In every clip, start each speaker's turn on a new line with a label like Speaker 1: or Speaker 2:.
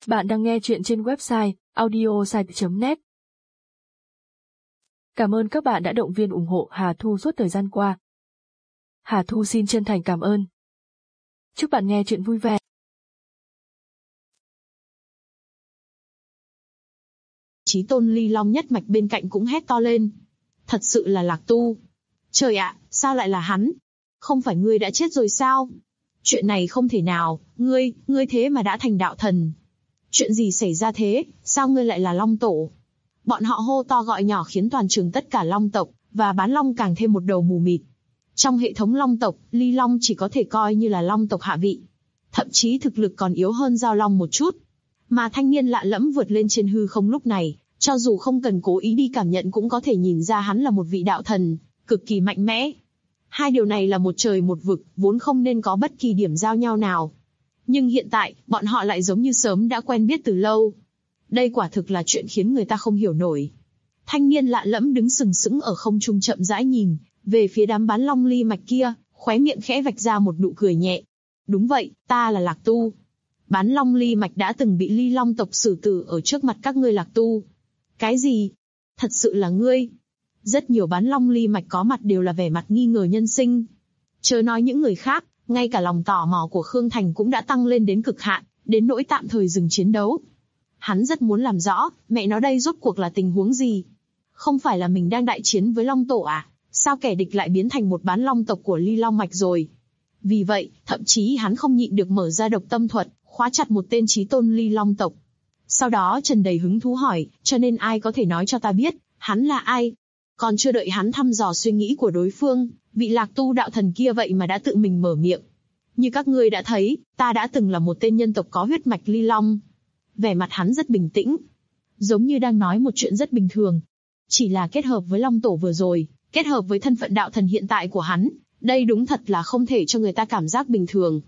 Speaker 1: Bạn đang nghe chuyện trên website audiosite.net. Cảm ơn các bạn đã động viên ủng hộ Hà Thu suốt thời gian qua. Hà Thu xin chân thành cảm ơn. Chúc bạn nghe chuyện vui vẻ.
Speaker 2: Chí tôn Ly Long nhất mạch bên cạnh cũng hét to lên. Thật sự là Lạc Tu. Trời ạ, sao lại là hắn? Không phải ngươi đã chết rồi sao? Chuyện này không thể nào, ngươi thế mà đã thành đạo thần. Chuyện gì xảy ra thế, sao ngươi lại là Long Tổ? Bọn họ hô to gọi nhỏ khiến toàn trường tất cả Long tộc và Bán Long càng thêm một đầu mù mịt. Trong hệ thống Long tộc, Ly Long chỉ có thể coi như là Long tộc hạ vị. Thậm chí thực lực còn yếu hơn Giao Long một chút. Mà thanh niên lạ lẫm vượt lên trên hư không lúc này, cho dù không cần cố ý đi cảm nhận cũng có thể nhìn ra hắn là một vị đạo thần, cực kỳ mạnh mẽ. Hai điều này là một trời một vực, vốn không nên có bất kỳ điểm giao nhau nào. Nhưng hiện tại, bọn họ lại giống như sớm đã quen biết từ lâu. Đây quả thực là chuyện khiến người ta không hiểu nổi. Thanh niên lạ lẫm đứng sừng sững ở không trung chậm rãi nhìn về phía đám Bán Long Ly mạch kia, khóe miệng khẽ vạch ra một nụ cười nhẹ. Đúng vậy, ta là Lạc Tu. Bán Long Ly mạch đã từng bị Ly Long tộc xử tử ở trước mặt các ngươi Lạc Tu. Cái gì? Thật sự là ngươi? Rất nhiều Bán Long Ly mạch có mặt đều là vẻ mặt nghi ngờ nhân sinh. Chớ nói những người khác, ngay cả lòng tò mò của Khương Thành cũng đã tăng lên đến cực hạn, đến nỗi tạm thời dừng chiến đấu. Hắn rất muốn làm rõ, mẹ nó đây rốt cuộc là tình huống gì? Không phải là mình đang đại chiến với Long Tổ à? Sao kẻ địch lại biến thành một Bán Long tộc của Ly Long mạch rồi? Vì vậy, thậm chí hắn không nhịn được mở ra độc tâm thuật, khóa chặt một tên chí tôn Ly Long tộc. Sau đó tràn đầy hứng thú hỏi, cho nên ai có thể nói cho ta biết, hắn là ai? Còn chưa đợi hắn thăm dò suy nghĩ của đối phương, vị Lạc Tu đạo thần kia vậy mà đã tự mình mở miệng. Như các ngươi đã thấy, ta đã từng là một tên nhân tộc có huyết mạch Ly Long. Vẻ mặt hắn rất bình tĩnh, giống như đang nói một chuyện rất bình thường. Chỉ là kết hợp với Long Tổ vừa rồi, kết hợp với thân phận đạo thần hiện tại của hắn, đây đúng thật là không thể cho người ta cảm giác bình thường.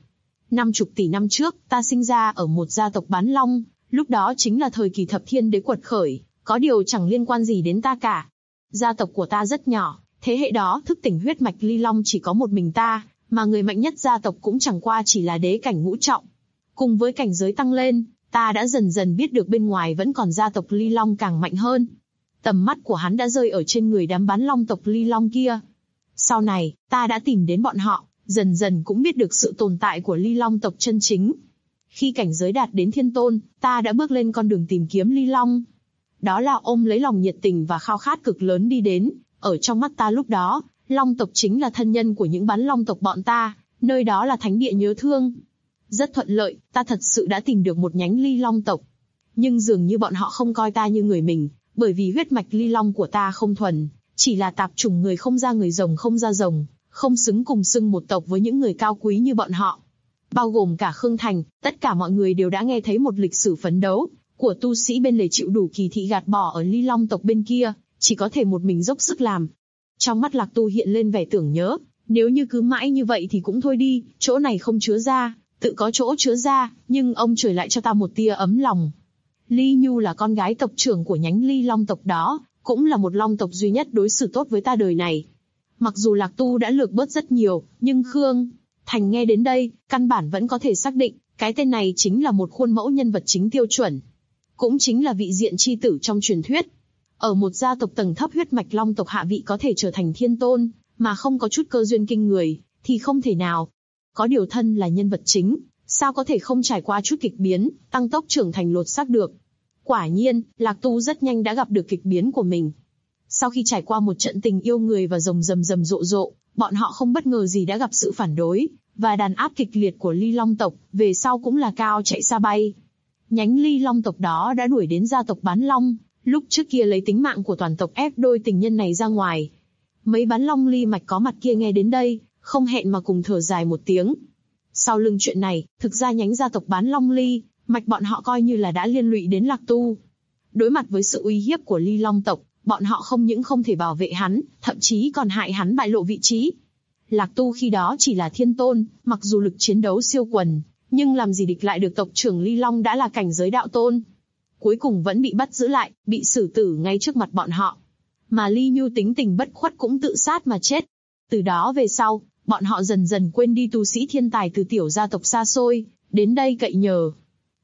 Speaker 2: 50 tỷ năm trước, ta sinh ra ở một gia tộc Bán Long, lúc đó chính là thời kỳ thập thiên đế quật khởi, có điều chẳng liên quan gì đến ta cả. Gia tộc của ta rất nhỏ, thế hệ đó thức tỉnh huyết mạch Ly Long chỉ có một mình ta, mà người mạnh nhất gia tộc cũng chẳng qua chỉ là đế cảnh ngũ trọng. Cùng với cảnh giới tăng lên, ta đã dần dần biết được bên ngoài vẫn còn gia tộc Ly Long càng mạnh hơn. Tầm mắt của hắn đã rơi ở trên người đám Bán Long tộc Ly Long kia. Sau này, ta đã tìm đến bọn họ, dần dần cũng biết được sự tồn tại của Ly Long tộc chân chính. Khi cảnh giới đạt đến thiên tôn, ta đã bước lên con đường tìm kiếm Ly Long. Đó là ôm lấy lòng nhiệt tình và khao khát cực lớn đi đến, ở trong mắt ta lúc đó, Long tộc chính là thân nhân của những Bán Long tộc bọn ta, nơi đó là thánh địa nhớ thương. Rất thuận lợi, ta thật sự đã tìm được một nhánh Ly Long tộc. Nhưng dường như bọn họ không coi ta như người mình, bởi vì huyết mạch Ly Long của ta không thuần, chỉ là tạp chủng người không ra người rồng không ra rồng, không xứng cùng xưng một tộc với những người cao quý như bọn họ. Bao gồm cả Khương Thành, tất cả mọi người đều đã nghe thấy một lịch sử phấn đấu của tu sĩ bên lề chịu đủ kỳ thị gạt bỏ ở Ly Long tộc bên kia, chỉ có thể một mình dốc sức làm. Trong mắt Lạc Tu hiện lên vẻ tưởng nhớ, nếu như cứ mãi như vậy thì cũng thôi đi, chỗ này không chứa ra, tự có chỗ chứa ra, nhưng ông trời lại cho ta một tia ấm lòng. Ly Nhu là con gái tộc trưởng của nhánh Ly Long tộc đó, cũng là một Long tộc duy nhất đối xử tốt với ta đời này. Mặc dù Lạc Tu đã lược bớt rất nhiều, nhưng Khương Thành nghe đến đây, căn bản vẫn có thể xác định, cái tên này chính là một khuôn mẫu nhân vật chính tiêu chuẩn. Cũng chính là vị diện chi tử trong truyền thuyết. Ở một gia tộc tầng thấp huyết mạch Long tộc hạ vị có thể trở thành thiên tôn, mà không có chút cơ duyên kinh người, thì không thể nào. Có điều thân là nhân vật chính, sao có thể không trải qua chút kịch biến, tăng tốc trưởng thành lột xác được. Quả nhiên, Lạc Tu rất nhanh đã gặp được kịch biến của mình. Sau khi trải qua một trận tình yêu người và rồng rầm rầm rộ rộ, bọn họ không bất ngờ gì đã gặp sự phản đối và đàn áp kịch liệt của Ly Long tộc, về sau cũng là cao chạy xa bay. Nhánh Ly Long tộc đó đã đuổi đến gia tộc Bán Long, lúc trước kia lấy tính mạng của toàn tộc ép đôi tình nhân này ra ngoài. Mấy Bán Long Ly mạch có mặt kia nghe đến đây, không hẹn mà cùng thở dài một tiếng. Sau lưng chuyện này, thực ra nhánh gia tộc Bán Long Ly mạch bọn họ coi như là đã liên lụy đến Lạc Tu. Đối mặt với sự uy hiếp của Ly Long tộc, bọn họ không những không thể bảo vệ hắn, thậm chí còn hại hắn bại lộ vị trí. Lạc Tu khi đó chỉ là thiên tôn, mặc dù lực chiến đấu siêu quần, nhưng làm gì địch lại được tộc trưởng Ly Long đã là cảnh giới đạo tôn. Cuối cùng vẫn bị bắt giữ lại, bị xử tử ngay trước mặt bọn họ. Mà Ly Nhu tính tình bất khuất cũng tự sát mà chết. Từ đó về sau, bọn họ dần dần quên đi tu sĩ thiên tài từ tiểu gia tộc xa xôi, đến đây cậy nhờ.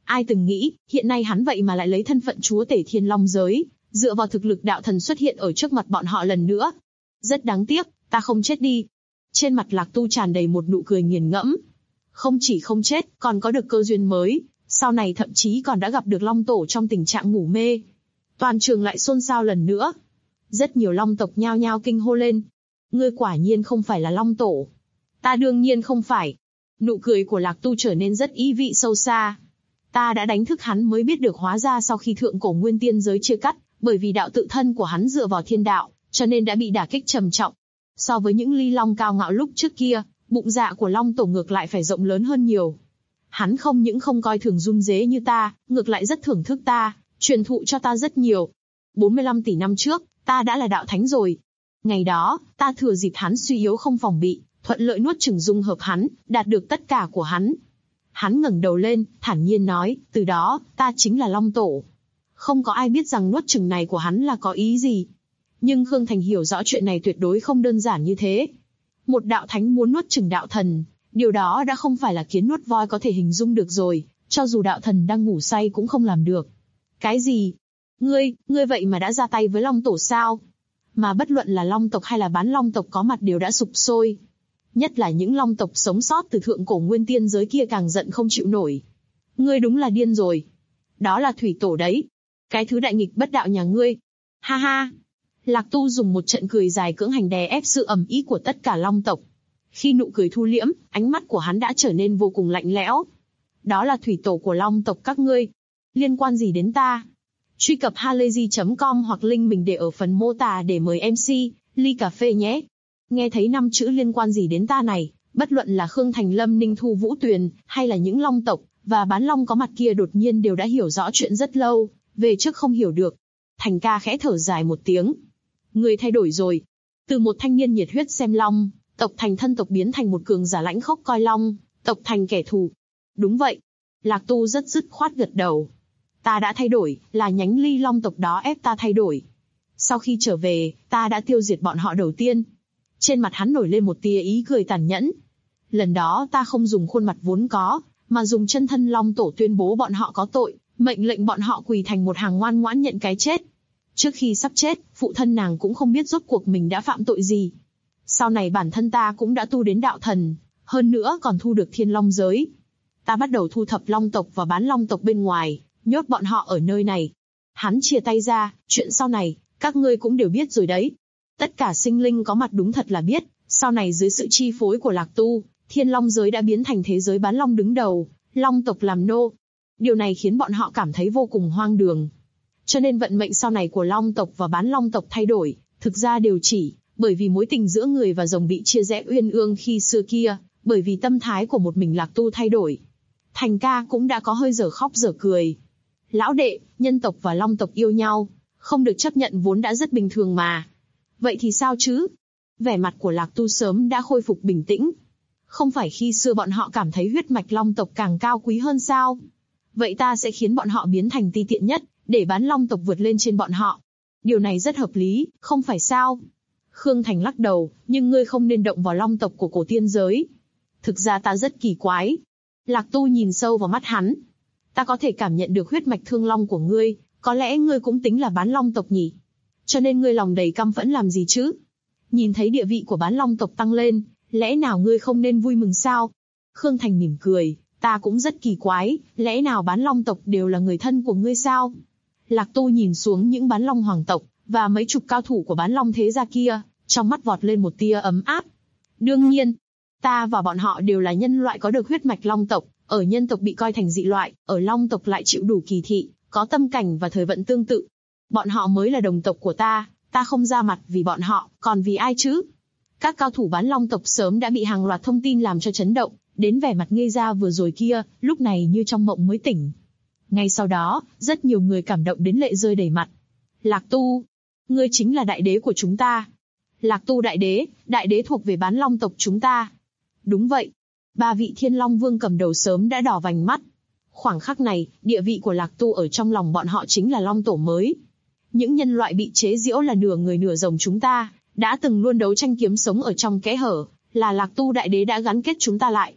Speaker 2: Ai từng nghĩ, hiện nay hắn vậy mà lại lấy thân phận chúa tể Thiên Long giới, dựa vào thực lực đạo thần xuất hiện ở trước mặt bọn họ lần nữa. Rất đáng tiếc, ta không chết đi. Trên mặt Lạc Tu tràn đầy một nụ cười nghiền ngẫm. Không chỉ không chết, còn có được cơ duyên mới, sau này thậm chí còn đã gặp được Long Tổ trong tình trạng ngủ mê. Toàn trường lại xôn xao lần nữa. Rất nhiều Long tộc nhao nhao kinh hô lên. Ngươi quả nhiên không phải là Long Tổ. Ta đương nhiên không phải. Nụ cười của Lạc Tu trở nên rất ý vị sâu xa. Ta đã đánh thức hắn mới biết được hóa ra sau khi thượng cổ nguyên tiên giới chia cắt, bởi vì đạo tự thân của hắn dựa vào thiên đạo, cho nên đã bị đả kích trầm trọng. So với những ly long cao ngạo lúc trước kia, bụng dạ của Long Tổ ngược lại phải rộng lớn hơn nhiều. Hắn không những không coi thường run rế như ta, ngược lại rất thưởng thức ta, truyền thụ cho ta rất nhiều. 45 tỷ năm trước, ta đã là đạo thánh rồi. Ngày đó, ta thừa dịp hắn suy yếu không phòng bị, thuận lợi nuốt chửng dung hợp hắn, đạt được tất cả của hắn. Hắn ngẩng đầu lên, thản nhiên nói, từ đó, ta chính là Long Tổ. Không có ai biết rằng nuốt chửng này của hắn là có ý gì. Nhưng Khương Thành hiểu rõ chuyện này tuyệt đối không đơn giản như thế. Một đạo thánh muốn nuốt chửng đạo thần, điều đó đã không phải là kiến nuốt voi có thể hình dung được rồi, cho dù đạo thần đang ngủ say cũng không làm được. Cái gì? Ngươi vậy mà đã ra tay với Long Tổ sao? Mà bất luận là Long tộc hay là bán Long tộc có mặt đều đã sụp sôi. Nhất là những Long tộc sống sót từ thượng cổ nguyên tiên giới kia càng giận không chịu nổi. Ngươi đúng là điên rồi. Đó là thủy tổ đấy. Cái thứ đại nghịch bất đạo nhà ngươi. Ha ha. Lạc Tu dùng một trận cười dài cưỡng hành đè ép sự ầm ĩ của tất cả Long tộc. Khi nụ cười thu liễm, ánh mắt của hắn đã trở nên vô cùng lạnh lẽo. Đó là thủy tổ của Long tộc các ngươi. Liên quan gì đến ta? Truy cập halayzi.com hoặc link mình để ở phần mô tả để mời MC, ly cà phê nhé. Nghe thấy 5 chữ liên quan gì đến ta này, bất luận là Khương Thành, Lâm Ninh, Thu Vũ Tuyền, hay là những Long tộc và bán Long có mặt kia đột nhiên đều đã hiểu rõ chuyện rất lâu, về trước không hiểu được. Thành ca khẽ thở dài một tiếng. Người thay đổi rồi. Từ một thanh niên nhiệt huyết xem Long, tộc thành thân tộc biến thành một cường giả lãnh khốc coi Long, tộc thành kẻ thù. Đúng vậy. Lạc Tu rất dứt khoát gật đầu. Ta đã thay đổi, là nhánh ly Long tộc đó ép ta thay đổi. Sau khi trở về, ta đã tiêu diệt bọn họ đầu tiên. Trên mặt hắn nổi lên một tia ý cười tàn nhẫn. Lần đó ta không dùng khuôn mặt vốn có, mà dùng chân thân Long Tổ tuyên bố bọn họ có tội, mệnh lệnh bọn họ quỳ thành một hàng ngoan ngoãn nhận cái chết. Trước khi sắp chết, phụ thân nàng cũng không biết rốt cuộc mình đã phạm tội gì. Sau này bản thân ta cũng đã tu đến đạo thần, hơn nữa còn thu được Thiên Long giới. Ta bắt đầu thu thập Long tộc và bán Long tộc bên ngoài, nhốt bọn họ ở nơi này. Hắn chia tay ra, chuyện sau này, các ngươi cũng đều biết rồi đấy. Tất cả sinh linh có mặt đúng thật là biết, sau này dưới sự chi phối của Lạc Tu, Thiên Long giới đã biến thành thế giới bán Long đứng đầu, Long tộc làm nô. Điều này khiến bọn họ cảm thấy vô cùng hoang đường. Cho nên vận mệnh sau này của Long tộc và bán Long tộc thay đổi, thực ra đều chỉ bởi vì mối tình giữa người và rồng bị chia rẽ uyên ương khi xưa kia, bởi vì tâm thái của một mình Lạc Tu thay đổi. Thành ca cũng đã có hơi dở khóc dở cười. Lão đệ, nhân tộc và Long tộc yêu nhau, không được chấp nhận vốn đã rất bình thường mà. Vậy thì sao chứ? Vẻ mặt của Lạc Tu sớm đã khôi phục bình tĩnh. Không phải khi xưa bọn họ cảm thấy huyết mạch Long tộc càng cao quý hơn sao? Vậy ta sẽ khiến bọn họ biến thành ti tiện nhất, để bán Long tộc vượt lên trên bọn họ. Điều này rất hợp lý, không phải sao? Khương Thành lắc đầu, nhưng ngươi không nên động vào Long tộc của cổ tiên giới. Thực ra ta rất kỳ quái. Lạc Tu nhìn sâu vào mắt hắn. Ta có thể cảm nhận được huyết mạch thương long của ngươi, có lẽ ngươi cũng tính là bán Long tộc nhỉ? Cho nên ngươi lòng đầy căm phẫn làm gì chứ? Nhìn thấy địa vị của bán Long tộc tăng lên, lẽ nào ngươi không nên vui mừng sao? Khương Thành mỉm cười, ta cũng rất kỳ quái, lẽ nào bán Long tộc đều là người thân của ngươi sao? Lạc Tu nhìn xuống những bán Long hoàng tộc, và mấy chục cao thủ của bán Long thế gia kia, trong mắt vọt lên một tia ấm áp. Đương nhiên, ta và bọn họ đều là nhân loại có được huyết mạch Long tộc, ở nhân tộc bị coi thành dị loại, ở Long tộc lại chịu đủ kỳ thị, có tâm cảnh và thời vận tương tự. Bọn họ mới là đồng tộc của ta không ra mặt vì bọn họ, còn vì ai chứ? Các cao thủ bán Long tộc sớm đã bị hàng loạt thông tin làm cho chấn động, đến vẻ mặt ngây ra vừa rồi kia, lúc này như trong mộng mới tỉnh. Ngay sau đó, rất nhiều người cảm động đến lệ rơi đầy mặt. Lạc Tu, ngươi chính là đại đế của chúng ta. Lạc Tu đại đế thuộc về bán Long tộc chúng ta. Đúng vậy. 3 vị Thiên Long Vương cầm đầu sớm đã đỏ vành mắt. Khoảng khắc này, địa vị của Lạc Tu ở trong lòng bọn họ chính là Long Tổ mới. Những nhân loại bị chế giễu là nửa người nửa rồng chúng ta, đã từng luôn đấu tranh kiếm sống ở trong kẽ hở, là Lạc Tu đại đế đã gắn kết chúng ta lại.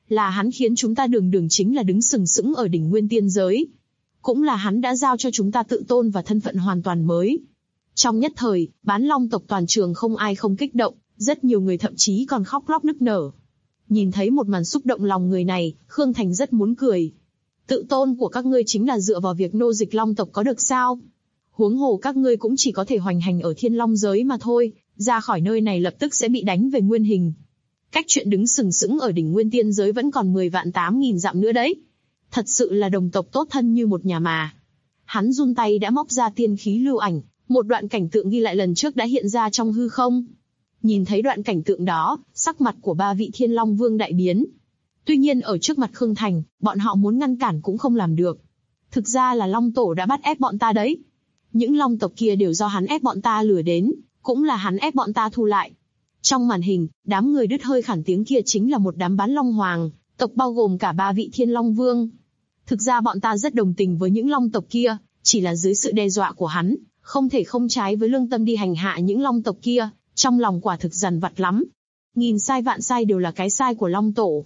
Speaker 2: Là hắn khiến chúng ta đường đường chính là đứng sừng sững ở đỉnh nguyên tiên giới. Cũng là hắn đã giao cho chúng ta tự tôn và thân phận hoàn toàn mới. Trong nhất thời, Bán Long tộc toàn trường không ai không kích động, rất nhiều người thậm chí còn khóc lóc nức nở. Nhìn thấy một màn xúc động lòng người này, Khương Thành rất muốn cười. Tự tôn của các ngươi chính là dựa vào việc nô dịch Long tộc có được sao? Huống hồ các ngươi cũng chỉ có thể hoành hành ở Thiên Long giới mà thôi, ra khỏi nơi này lập tức sẽ bị đánh về nguyên hình. Cách chuyện đứng sừng sững ở đỉnh nguyên tiên giới vẫn còn 10.800.000 dặm nữa đấy. Thật sự là đồng tộc tốt thân như một nhà mà. Hắn run tay đã móc ra tiên khí lưu ảnh, một đoạn cảnh tượng ghi lại lần trước đã hiện ra trong hư không. Nhìn thấy đoạn cảnh tượng đó, sắc mặt của ba vị Thiên Long Vương đại biến. Tuy nhiên ở trước mặt Khương Thành, bọn họ muốn ngăn cản cũng không làm được. Thực ra là Long Tổ đã bắt ép bọn ta đấy. Những Long tộc kia đều do hắn ép bọn ta lừa đến, cũng là hắn ép bọn ta thu lại. Trong màn hình, đám người đứt hơi khản tiếng kia chính là một đám Bán Long Hoàng, tộc bao gồm cả ba vị Thiên Long Vương. Thực ra bọn ta rất đồng tình với những Long tộc kia, chỉ là dưới sự đe dọa của hắn, không thể không trái với lương tâm đi hành hạ những Long tộc kia, trong lòng quả thực dằn vặt lắm. Nghìn sai vạn sai đều là cái sai của Long Tổ.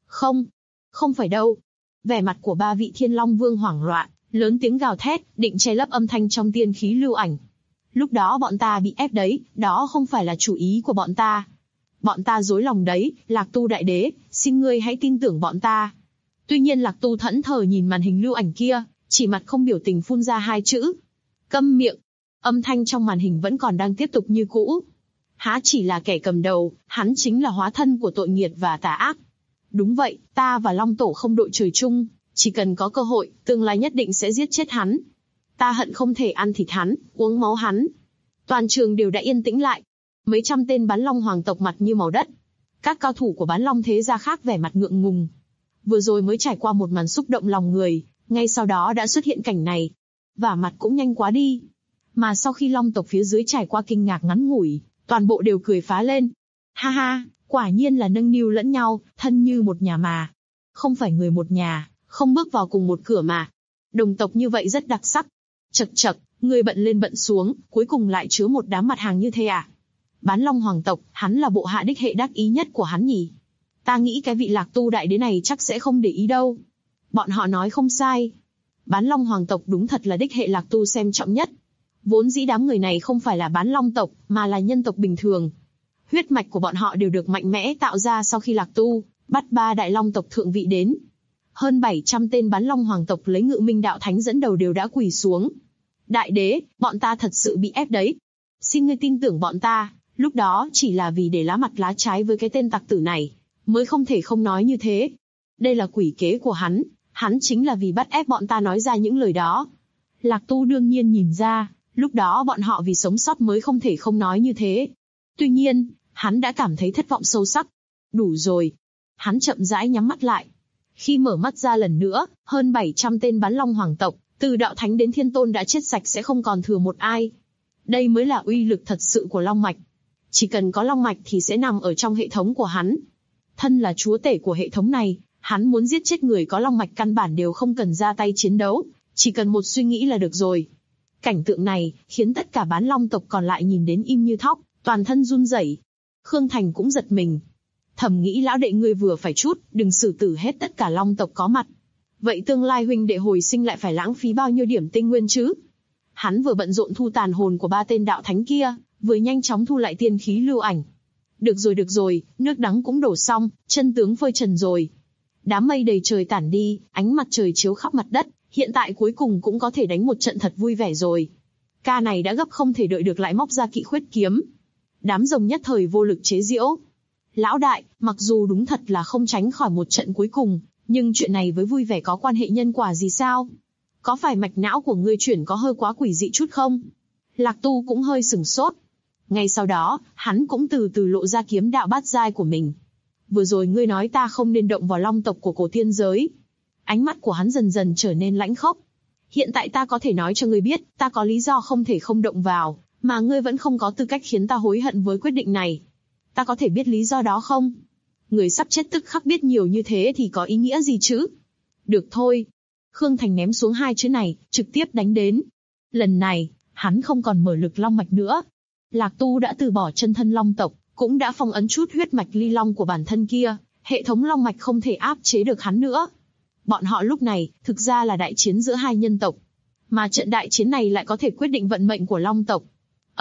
Speaker 2: Không phải đâu. Vẻ mặt của ba vị Thiên Long Vương hoảng loạn, lớn tiếng gào thét, định che lấp âm thanh trong tiên khí lưu ảnh. Lúc đó bọn ta bị ép đấy, đó không phải là chủ ý của bọn ta. Bọn ta dối lòng đấy, Lạc Tu Đại Đế, xin ngươi hãy tin tưởng bọn ta. Tuy nhiên Lạc Tu thẫn thờ nhìn màn hình lưu ảnh kia, chỉ mặt không biểu tình phun ra hai chữ. Câm miệng. Âm thanh trong màn hình vẫn còn đang tiếp tục như cũ. Há chỉ là kẻ cầm đầu, hắn chính là hóa thân của tội nghiệt và tà ác. Đúng vậy, ta và Long Tổ không đội trời chung, chỉ cần có cơ hội, tương lai nhất định sẽ giết chết hắn. Ta hận không thể ăn thịt hắn, uống máu hắn. Toàn trường đều đã yên tĩnh lại. Mấy trăm tên Bán Long Hoàng tộc mặt như màu đất. Các cao thủ của Bán Long thế gia khác vẻ mặt ngượng ngùng. Vừa rồi mới trải qua một màn xúc động lòng người, ngay sau đó đã xuất hiện cảnh này. Vả mặt cũng nhanh quá đi. Mà sau khi Long tộc phía dưới trải qua kinh ngạc ngắn ngủi, toàn bộ đều cười phá lên. Ha ha, quả nhiên là nâng niu lẫn nhau, thân như một nhà mà. Không phải người một nhà, không bước vào cùng một cửa mà. Đồng tộc như vậy rất đặc sắc. Chậc chậc, người bận lên bận xuống, cuối cùng lại chứa một đám mặt hàng như thế à? Bán Long Hoàng tộc, hắn là bộ hạ đích hệ đắc ý nhất của hắn nhỉ? Ta nghĩ cái vị Lạc Tu Đại Đế này chắc sẽ không để ý đâu. Bọn họ nói không sai. Bán Long Hoàng tộc đúng thật là đích hệ Lạc Tu xem trọng nhất. Vốn dĩ đám người này không phải là Bán Long tộc, mà là nhân tộc bình thường. Huyết mạch của bọn họ đều được mạnh mẽ tạo ra sau khi Lạc Tu bắt ba đại Long tộc thượng vị đến. Hơn 700 tên Bán Long Hoàng tộc lấy Ngự Minh Đạo Thánh dẫn đầu đều đã quỳ xuống. Đại đế, bọn ta thật sự bị ép đấy. Xin ngươi tin tưởng bọn ta, lúc đó chỉ là vì để lá mặt lá trái với cái tên tặc tử này, mới không thể không nói như thế. Đây là quỷ kế của hắn chính là vì bắt ép bọn ta nói ra những lời đó. Lạc Tu đương nhiên nhìn ra, lúc đó bọn họ vì sống sót mới không thể không nói như thế. Tuy nhiên, hắn đã cảm thấy thất vọng sâu sắc. Đủ rồi. Hắn chậm rãi nhắm mắt lại. Khi mở mắt ra lần nữa, hơn 700 tên Bán Long Hoàng tộc, từ Đạo Thánh đến Thiên Tôn đã chết sạch sẽ không còn thừa một ai. Đây mới là uy lực thật sự của Long Mạch. Chỉ cần có Long Mạch thì sẽ nằm ở trong hệ thống của hắn. Thân là chúa tể của hệ thống này, hắn muốn giết chết người có Long Mạch căn bản đều không cần ra tay chiến đấu, chỉ cần một suy nghĩ là được rồi. Cảnh tượng này khiến tất cả Bán Long tộc còn lại nhìn đến im như thóc, toàn thân run rẩy. Khương Thành cũng giật mình. Thầm nghĩ lão đệ ngươi vừa phải chút, đừng xử tử hết tất cả Long tộc có mặt. Vậy tương lai huynh đệ hồi sinh lại phải lãng phí bao nhiêu điểm tinh nguyên chứ? Hắn vừa bận rộn thu tàn hồn của ba tên đạo thánh kia, vừa nhanh chóng thu lại tiên khí lưu ảnh. Được rồi, nước đắng cũng đổ xong, chân tướng phơi trần rồi. Đám mây đầy trời tản đi, ánh mặt trời chiếu khắp mặt đất, hiện tại cuối cùng cũng có thể đánh một trận thật vui vẻ rồi. Ca này đã gấp không thể đợi được lại móc ra Kỵ Khuyết kiếm. Đám rồng nhất thời vô lực chế giễu. Lão đại, mặc dù đúng thật là không tránh khỏi một trận cuối cùng, nhưng chuyện này với vui vẻ có quan hệ nhân quả gì sao? Có phải mạch não của ngươi chuyển có hơi quá quỷ dị chút không? Lạc Tu cũng hơi sửng sốt. Ngay sau đó, hắn cũng từ từ lộ ra kiếm đạo bát giai của mình. Vừa rồi ngươi nói ta không nên động vào Long tộc của cổ thiên giới. Ánh mắt của hắn dần dần trở nên lãnh khốc. Hiện tại ta có thể nói cho ngươi biết, ta có lý do không thể không động vào, mà ngươi vẫn không có tư cách khiến ta hối hận với quyết định này. Ta có thể biết lý do đó không? Người sắp chết tức khắc biết nhiều như thế thì có ý nghĩa gì chứ? Được thôi. Khương Thành ném xuống hai chữ này, trực tiếp đánh đến. Lần này, hắn không còn mở lực long mạch nữa. Lạc Tu đã từ bỏ chân thân long tộc, cũng đã phong ấn chút huyết mạch ly long của bản thân kia, Hệ thống long mạch không thể áp chế được hắn nữa. Bọn họ lúc này, thực ra là đại chiến giữa hai nhân tộc. Mà trận đại chiến này lại có thể quyết định vận mệnh của long tộc.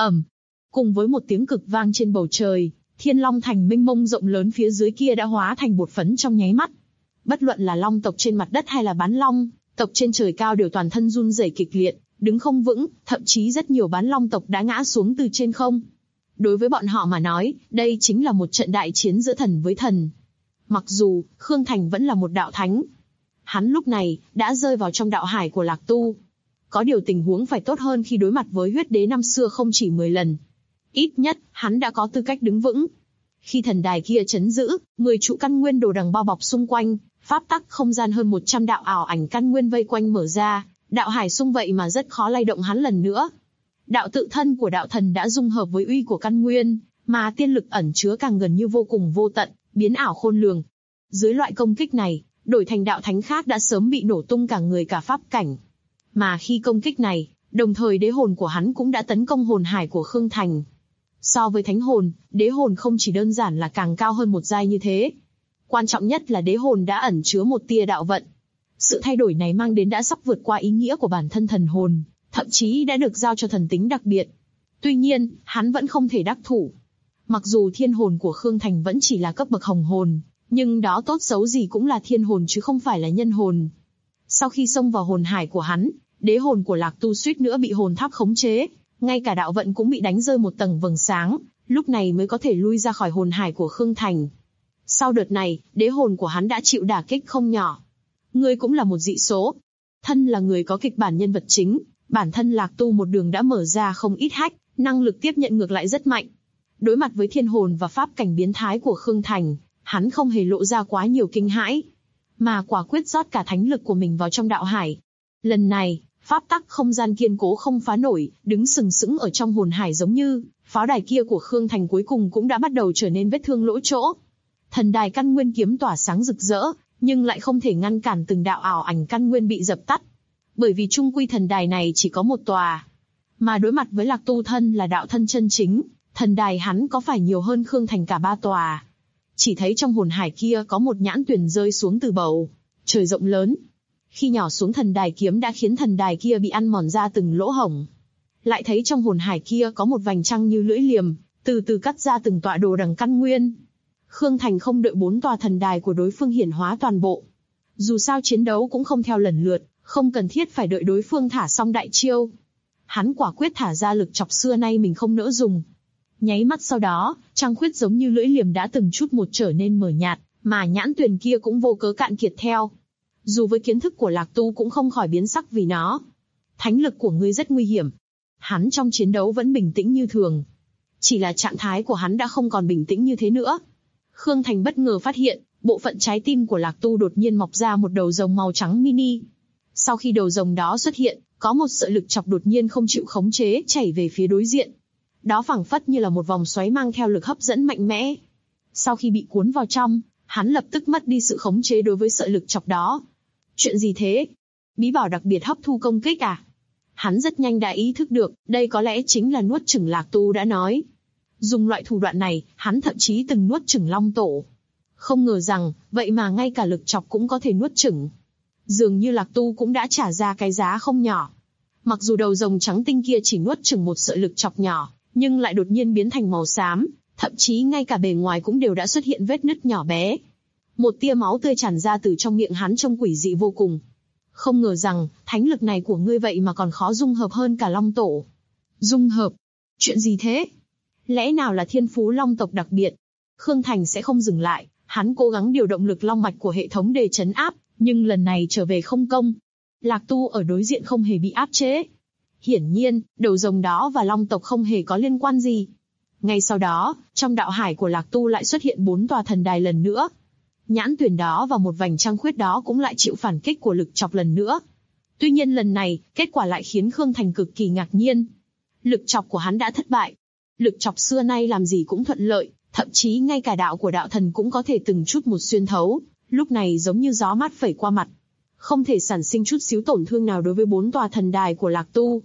Speaker 2: Cùng với một tiếng cực vang trên bầu trời, Thiên Long Thành mênh mông rộng lớn phía dưới kia đã hóa thành bột phấn trong nháy mắt. Bất luận là long tộc trên mặt đất hay là bán long, tộc trên trời cao đều toàn thân run rẩy kịch liệt, đứng không vững, thậm chí rất nhiều bán long tộc đã ngã xuống từ trên không. Đối với bọn họ mà nói, đây chính là một trận đại chiến giữa thần với thần. Mặc dù, Khương Thành vẫn là một đạo thánh. Hắn lúc này, đã rơi vào trong đạo hải của Lạc Tu. Có điều tình huống phải tốt hơn khi đối mặt với huyết đế năm xưa không chỉ 10 lần. Ít nhất, hắn đã có tư cách đứng vững. Khi thần đài kia chấn giữ, 10 trụ căn nguyên đồ đằng bao bọc xung quanh, pháp tắc không gian hơn 100 đạo ảo ảnh căn nguyên vây quanh mở ra, đạo hải xung vậy mà rất khó lay động hắn lần nữa. Đạo tự thân của đạo thần đã dung hợp với uy của căn nguyên, mà tiên lực ẩn chứa càng gần như vô cùng vô tận, biến ảo khôn lường. Dưới loại công kích này, đổi thành đạo thánh khác đã sớm bị nổ tung cả người cả pháp cảnh. Mà khi công kích này, đồng thời đế hồn của hắn cũng đã tấn công hồn hải của Khương Thành. So với thánh hồn, đế hồn không chỉ đơn giản là càng cao hơn một giai như thế. Quan trọng nhất là đế hồn đã ẩn chứa một tia đạo vận. Sự thay đổi này mang đến đã sắp vượt qua ý nghĩa của bản thân thần hồn, thậm chí đã được giao cho thần tính đặc biệt. Tuy nhiên, hắn vẫn không thể đắc thủ. Mặc dù thiên hồn của Khương Thành vẫn chỉ là cấp bậc hồng hồn, nhưng đó tốt xấu gì cũng là thiên hồn chứ không phải là nhân hồn. Sau khi xông vào hồn hải của hắn, đế hồn của Lạc Tu suýt nữa bị hồn tháp khống chế, ngay cả đạo vận cũng bị đánh rơi một tầng vầng sáng, lúc này mới có thể lui ra khỏi hồn hải của Khương Thành. Sau đợt này, đế hồn của hắn đã chịu đả kích không nhỏ. Ngươi cũng là một dị số. Thân là người có kịch bản nhân vật chính, bản thân Lạc Tu một đường đã mở ra không ít hách, năng lực tiếp nhận ngược lại rất mạnh. Đối mặt với thiên hồn và pháp cảnh biến thái của Khương Thành, hắn không hề lộ ra quá nhiều kinh hãi, mà quả quyết rót cả thánh lực của mình vào trong đạo hải. Lần này, pháp tắc không gian kiên cố không phá nổi, đứng sừng sững ở trong hồn hải giống như pháo đài kia của Khương Thành cuối cùng cũng đã bắt đầu trở nên vết thương lỗ chỗ. Thần đài căn nguyên kiếm tỏa sáng rực rỡ, nhưng lại không thể ngăn cản từng đạo ảo ảnh căn nguyên bị dập tắt. Bởi vì chung quy thần đài này chỉ có một tòa. Mà đối mặt với Lạc Tu thân là đạo thân chân chính, thần đài hắn có phải nhiều hơn Khương Thành cả 3 tòa. Chỉ thấy trong hồn hải kia có một nhãn tuyển rơi xuống từ bầu trời rộng lớn. Khi nhỏ xuống thần đài kiếm đã khiến thần đài kia bị ăn mòn ra từng lỗ hổng. Lại thấy trong hồn hải kia có một vành trăng như lưỡi liềm, từ từ cắt ra từng tọa đồ đằng căn nguyên. Khương Thành không đợi 4 tòa thần đài của đối phương hiển hóa toàn bộ. Dù sao chiến đấu cũng không theo lần lượt, không cần thiết phải đợi đối phương thả xong đại chiêu. Hắn quả quyết thả ra lực chọc xưa nay mình không nỡ dùng. Nháy mắt sau đó, trăng khuyết giống như lưỡi liềm đã từng chút một trở nên mờ nhạt, mà nhãn tuyền kia cũng vô cớ cạn kiệt theo. Dù với kiến thức của Lạc Tu cũng không khỏi biến sắc vì nó. Thánh lực của ngươi rất nguy hiểm. Hắn trong chiến đấu vẫn bình tĩnh như thường. Chỉ là trạng thái của hắn đã không còn bình tĩnh như thế nữa. Khương Thành bất ngờ phát hiện, bộ phận trái tim của Lạc Tu đột nhiên mọc ra một đầu rồng màu trắng mini. Sau khi đầu rồng đó xuất hiện, có một sợi lực chọc đột nhiên không chịu khống chế chảy về phía đối diện. Đó phảng phất như là một vòng xoáy mang theo lực hấp dẫn mạnh mẽ. Sau khi bị cuốn vào trong, hắn lập tức mất đi sự khống chế đối với sợi lực chọc đó. Chuyện gì thế? Bí bảo đặc biệt hấp thu công kích à? Hắn rất nhanh đã ý thức được, đây có lẽ chính là nuốt chửng Lạc Tu đã nói. Dùng loại thủ đoạn này, hắn thậm chí từng nuốt chửng Long Tổ. Không ngờ rằng, vậy mà ngay cả lực chọc cũng có thể nuốt chửng. Dường như Lạc Tu cũng đã trả ra cái giá không nhỏ. Mặc dù đầu rồng trắng tinh kia chỉ nuốt chửng một sợi lực chọc nhỏ, nhưng lại đột nhiên biến thành màu xám, thậm chí ngay cả bề ngoài cũng đều đã xuất hiện vết nứt nhỏ bé. Một tia máu tươi tràn ra từ trong miệng hắn trông quỷ dị vô cùng. Không ngờ rằng, thánh lực này của ngươi vậy mà còn khó dung hợp hơn cả Long Tổ. Dung hợp? Chuyện gì thế? Lẽ nào là thiên phú Long tộc đặc biệt? Khương Thành sẽ không dừng lại, hắn cố gắng điều động lực long mạch của hệ thống để trấn áp, nhưng lần này trở về không công. Lạc Tu ở đối diện không hề bị áp chế. Hiển nhiên, đầu rồng đó và Long tộc không hề có liên quan gì. Ngay sau đó, trong đạo hải của Lạc Tu lại xuất hiện 4 tòa thần đài lần nữa. Nhãn tuyển đó và một vành trăng khuyết đó cũng lại chịu phản kích của lực chọc lần nữa. Tuy nhiên lần này, kết quả lại khiến Khương Thành cực kỳ ngạc nhiên. Lực chọc của hắn đã thất bại. Lực chọc xưa nay làm gì cũng thuận lợi, thậm chí ngay cả đạo của đạo thần cũng có thể từng chút một xuyên thấu, lúc này giống như gió mát phẩy qua mặt. Không thể sản sinh chút xíu tổn thương nào đối với 4 tòa thần đài của Lạc Tu.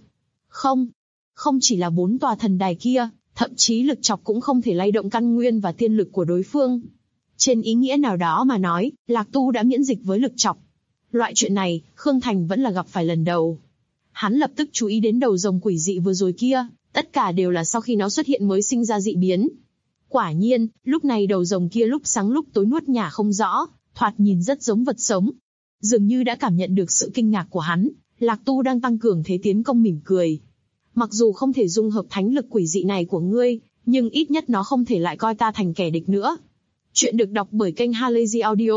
Speaker 2: Không chỉ là 4 tòa thần đài kia, thậm chí lực chọc cũng không thể lay động căn nguyên và tiên lực của đối phương. Trên ý nghĩa nào đó mà nói, Lạc Tu đã miễn dịch với lực chọc. Loại chuyện này, Khương Thành vẫn là gặp phải lần đầu. Hắn lập tức chú ý đến đầu rồng quỷ dị vừa rồi kia, tất cả đều là sau khi nó xuất hiện mới sinh ra dị biến. Quả nhiên, lúc này đầu rồng kia lúc sáng lúc tối nuốt nhả không rõ, thoạt nhìn rất giống vật sống. Dường như đã cảm nhận được sự kinh ngạc của hắn, Lạc Tu đang tăng cường thế tiến công mỉm cười. Mặc dù không thể dung hợp thánh lực quỷ dị này của ngươi, nhưng ít nhất nó không thể lại coi ta thành kẻ địch nữa. Chuyện được đọc bởi kênh Halazy Audio.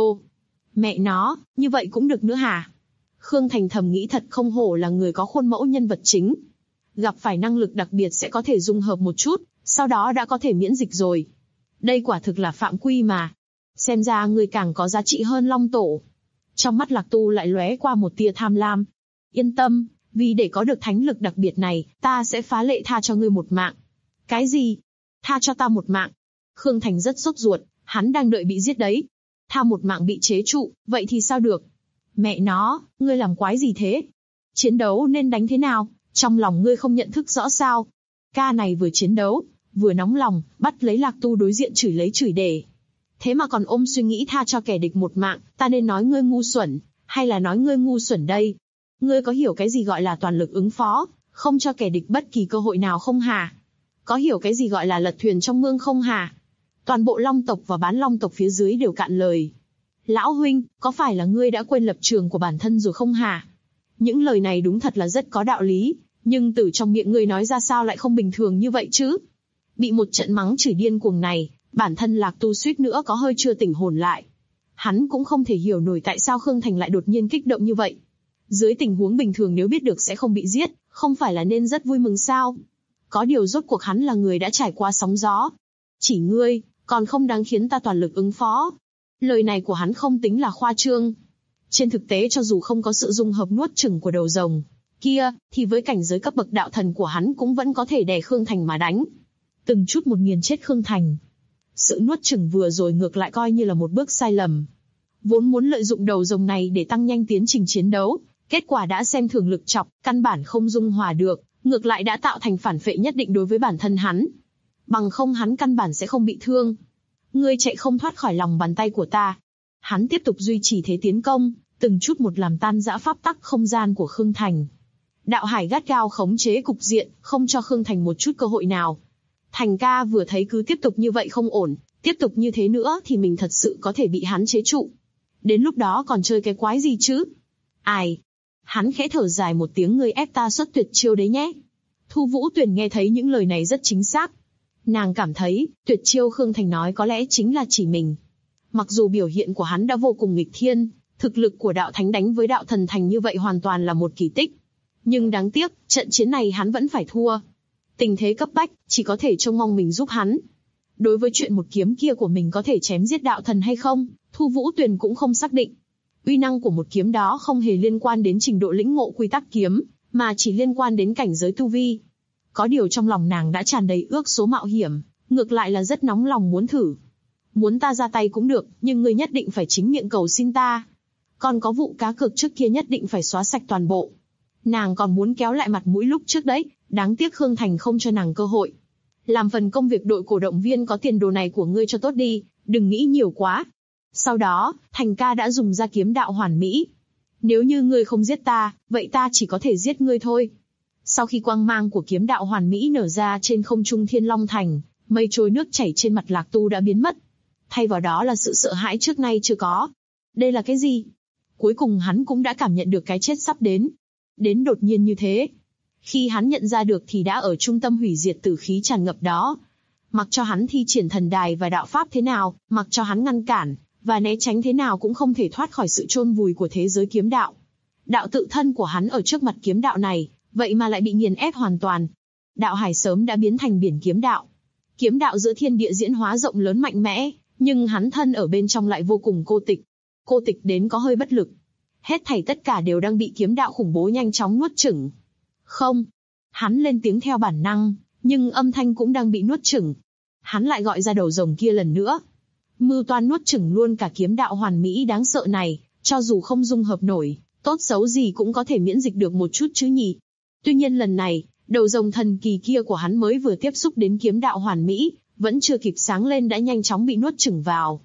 Speaker 2: Mẹ nó, như vậy cũng được nữa hả? Khương Thành thầm nghĩ thật không hổ là người có khuôn mẫu nhân vật chính. Gặp phải năng lực đặc biệt sẽ có thể dung hợp một chút, sau đó đã có thể miễn dịch rồi. Đây quả thực là phạm quy mà. Xem ra người càng có giá trị hơn Long Tổ. Trong mắt Lạc Tu lại lóe qua một tia tham lam. Yên tâm, vì để có được thánh lực đặc biệt này, ta sẽ phá lệ tha cho ngươi một mạng. Cái gì? Tha cho ta một mạng? Khương Thành rất sốt ruột, hắn đang đợi bị giết đấy. Tha một mạng bị chế trụ, vậy thì sao được? Mẹ nó, ngươi làm quái gì thế? Chiến đấu nên đánh thế nào? Trong lòng ngươi không nhận thức rõ sao? Ca này vừa chiến đấu, vừa nóng lòng, bắt lấy Lạc Tu đối diện chửi lấy chửi để. Thế mà còn ôm suy nghĩ tha cho kẻ địch một mạng, ta nên nói ngươi ngu xuẩn, hay là nói ngươi ngu xuẩn đây? Ngươi có hiểu cái gì gọi là toàn lực ứng phó, không cho kẻ địch bất kỳ cơ hội nào không hả? Có hiểu cái gì gọi là lật thuyền trong mương không hả? Toàn bộ Long tộc và bán Long tộc phía dưới đều cạn lời. Lão huynh, có phải là ngươi đã quên lập trường của bản thân rồi không hả? Những lời này đúng thật là rất có đạo lý, nhưng từ trong miệng ngươi nói ra sao lại không bình thường như vậy chứ? Bị một trận mắng chửi điên cuồng này, bản thân Lạc Tu suýt nữa có hơi chưa tỉnh hồn lại. Hắn cũng không thể hiểu nổi tại sao Khương Thành lại đột nhiên kích động như vậy. Dưới tình huống bình thường nếu biết được sẽ không bị giết, không phải là nên rất vui mừng sao? Có điều rốt cuộc hắn là người đã trải qua sóng gió. Chỉ ngươi, còn không đáng khiến ta toàn lực ứng phó. Lời này của hắn không tính là khoa trương. Trên thực tế cho dù không có sự dung hợp nuốt chửng của đầu rồng kia, thì với cảnh giới cấp bậc đạo thần của hắn cũng vẫn có thể đè Khương Thành mà đánh. Từng chút một nghiền chết Khương Thành. Sự nuốt chửng vừa rồi ngược lại coi như là một bước sai lầm. Vốn muốn lợi dụng đầu rồng này để tăng nhanh tiến trình chiến đấu, kết quả đã xem thường lực chọc, căn bản không dung hòa được, ngược lại đã tạo thành phản phệ nhất định đối với bản thân hắn. Bằng không hắn căn bản sẽ không bị thương. Ngươi chạy không thoát khỏi lòng bàn tay của ta. Hắn tiếp tục duy trì thế tiến công, từng chút một làm tan rã pháp tắc không gian của Khương Thành. Đạo hải gắt gao khống chế cục diện, không cho Khương Thành một chút cơ hội nào. Thành ca vừa thấy cứ tiếp tục như vậy không ổn, tiếp tục như thế nữa thì mình thật sự có thể bị hắn chế trụ. Đến lúc đó còn chơi cái quái gì chứ? Ai? Hắn khẽ thở dài một tiếng, ngươi ép ta xuất tuyệt chiêu đấy nhé. Thu Vũ Tuyền nghe thấy những lời này rất chính xác. Nàng cảm thấy, tuyệt chiêu Khương Thành nói có lẽ chính là chỉ mình. Mặc dù biểu hiện của hắn đã vô cùng nghịch thiên, thực lực của đạo thánh đánh với đạo thần thành như vậy hoàn toàn là một kỳ tích. Nhưng đáng tiếc, trận chiến này hắn vẫn phải thua. Tình thế cấp bách, chỉ có thể trông mong mình giúp hắn. Đối với chuyện một kiếm kia của mình có thể chém giết đạo thần hay không, Thu Vũ Tuyền cũng không xác định. Uy năng của một kiếm đó không hề liên quan đến trình độ lĩnh ngộ quy tắc kiếm, mà chỉ liên quan đến cảnh giới tu vi. Có điều trong lòng nàng đã tràn đầy ước số mạo hiểm, ngược lại là rất nóng lòng muốn thử. Muốn ta ra tay cũng được, nhưng ngươi nhất định phải chính miệng cầu xin ta. Còn có vụ cá cược trước kia nhất định phải xóa sạch toàn bộ. Nàng còn muốn kéo lại mặt mũi lúc trước đấy, đáng tiếc Khương Thành không cho nàng cơ hội. Làm phần công việc đội cổ động viên có tiền đồ này của ngươi cho tốt đi, đừng nghĩ nhiều quá. Sau đó, Thành ca đã dùng ra kiếm đạo hoàn mỹ. Nếu như ngươi không giết ta, vậy ta chỉ có thể giết ngươi thôi. Sau khi quang mang của kiếm đạo hoàn mỹ nở ra trên không trung Thiên Long Thành, mây trôi nước chảy trên mặt Lạc Tu đã biến mất. Thay vào đó là sự sợ hãi trước nay chưa có. Đây là cái gì? Cuối cùng hắn cũng đã cảm nhận được cái chết sắp đến. Đến đột nhiên như thế. Khi hắn nhận ra được thì đã ở trung tâm hủy diệt tử khí tràn ngập đó. Mặc cho hắn thi triển thần đài và đạo pháp thế nào, mặc cho hắn ngăn cản và né tránh thế nào cũng không thể thoát khỏi sự chôn vùi của thế giới kiếm đạo. Đạo tự thân của hắn ở trước mặt kiếm đạo này, vậy mà lại bị nghiền ép hoàn toàn. Đạo hải sớm đã biến thành biển kiếm đạo. Kiếm đạo giữa thiên địa diễn hóa rộng lớn mạnh mẽ, nhưng hắn thân ở bên trong lại vô cùng cô tịch. Cô tịch đến có hơi bất lực. Hết thảy tất cả đều đang bị kiếm đạo khủng bố nhanh chóng nuốt chửng. Không. Hắn lên tiếng theo bản năng, nhưng âm thanh cũng đang bị nuốt chửng. Hắn lại gọi ra đầu rồng kia lần nữa. Mưu toan nuốt chửng luôn cả kiếm đạo hoàn mỹ đáng sợ này, cho dù không dung hợp nổi, tốt xấu gì cũng có thể miễn dịch được một chút chứ nhỉ. Tuy nhiên lần này, đầu rồng thần kỳ kia của hắn mới vừa tiếp xúc đến kiếm đạo hoàn mỹ, vẫn chưa kịp sáng lên đã nhanh chóng bị nuốt chửng vào.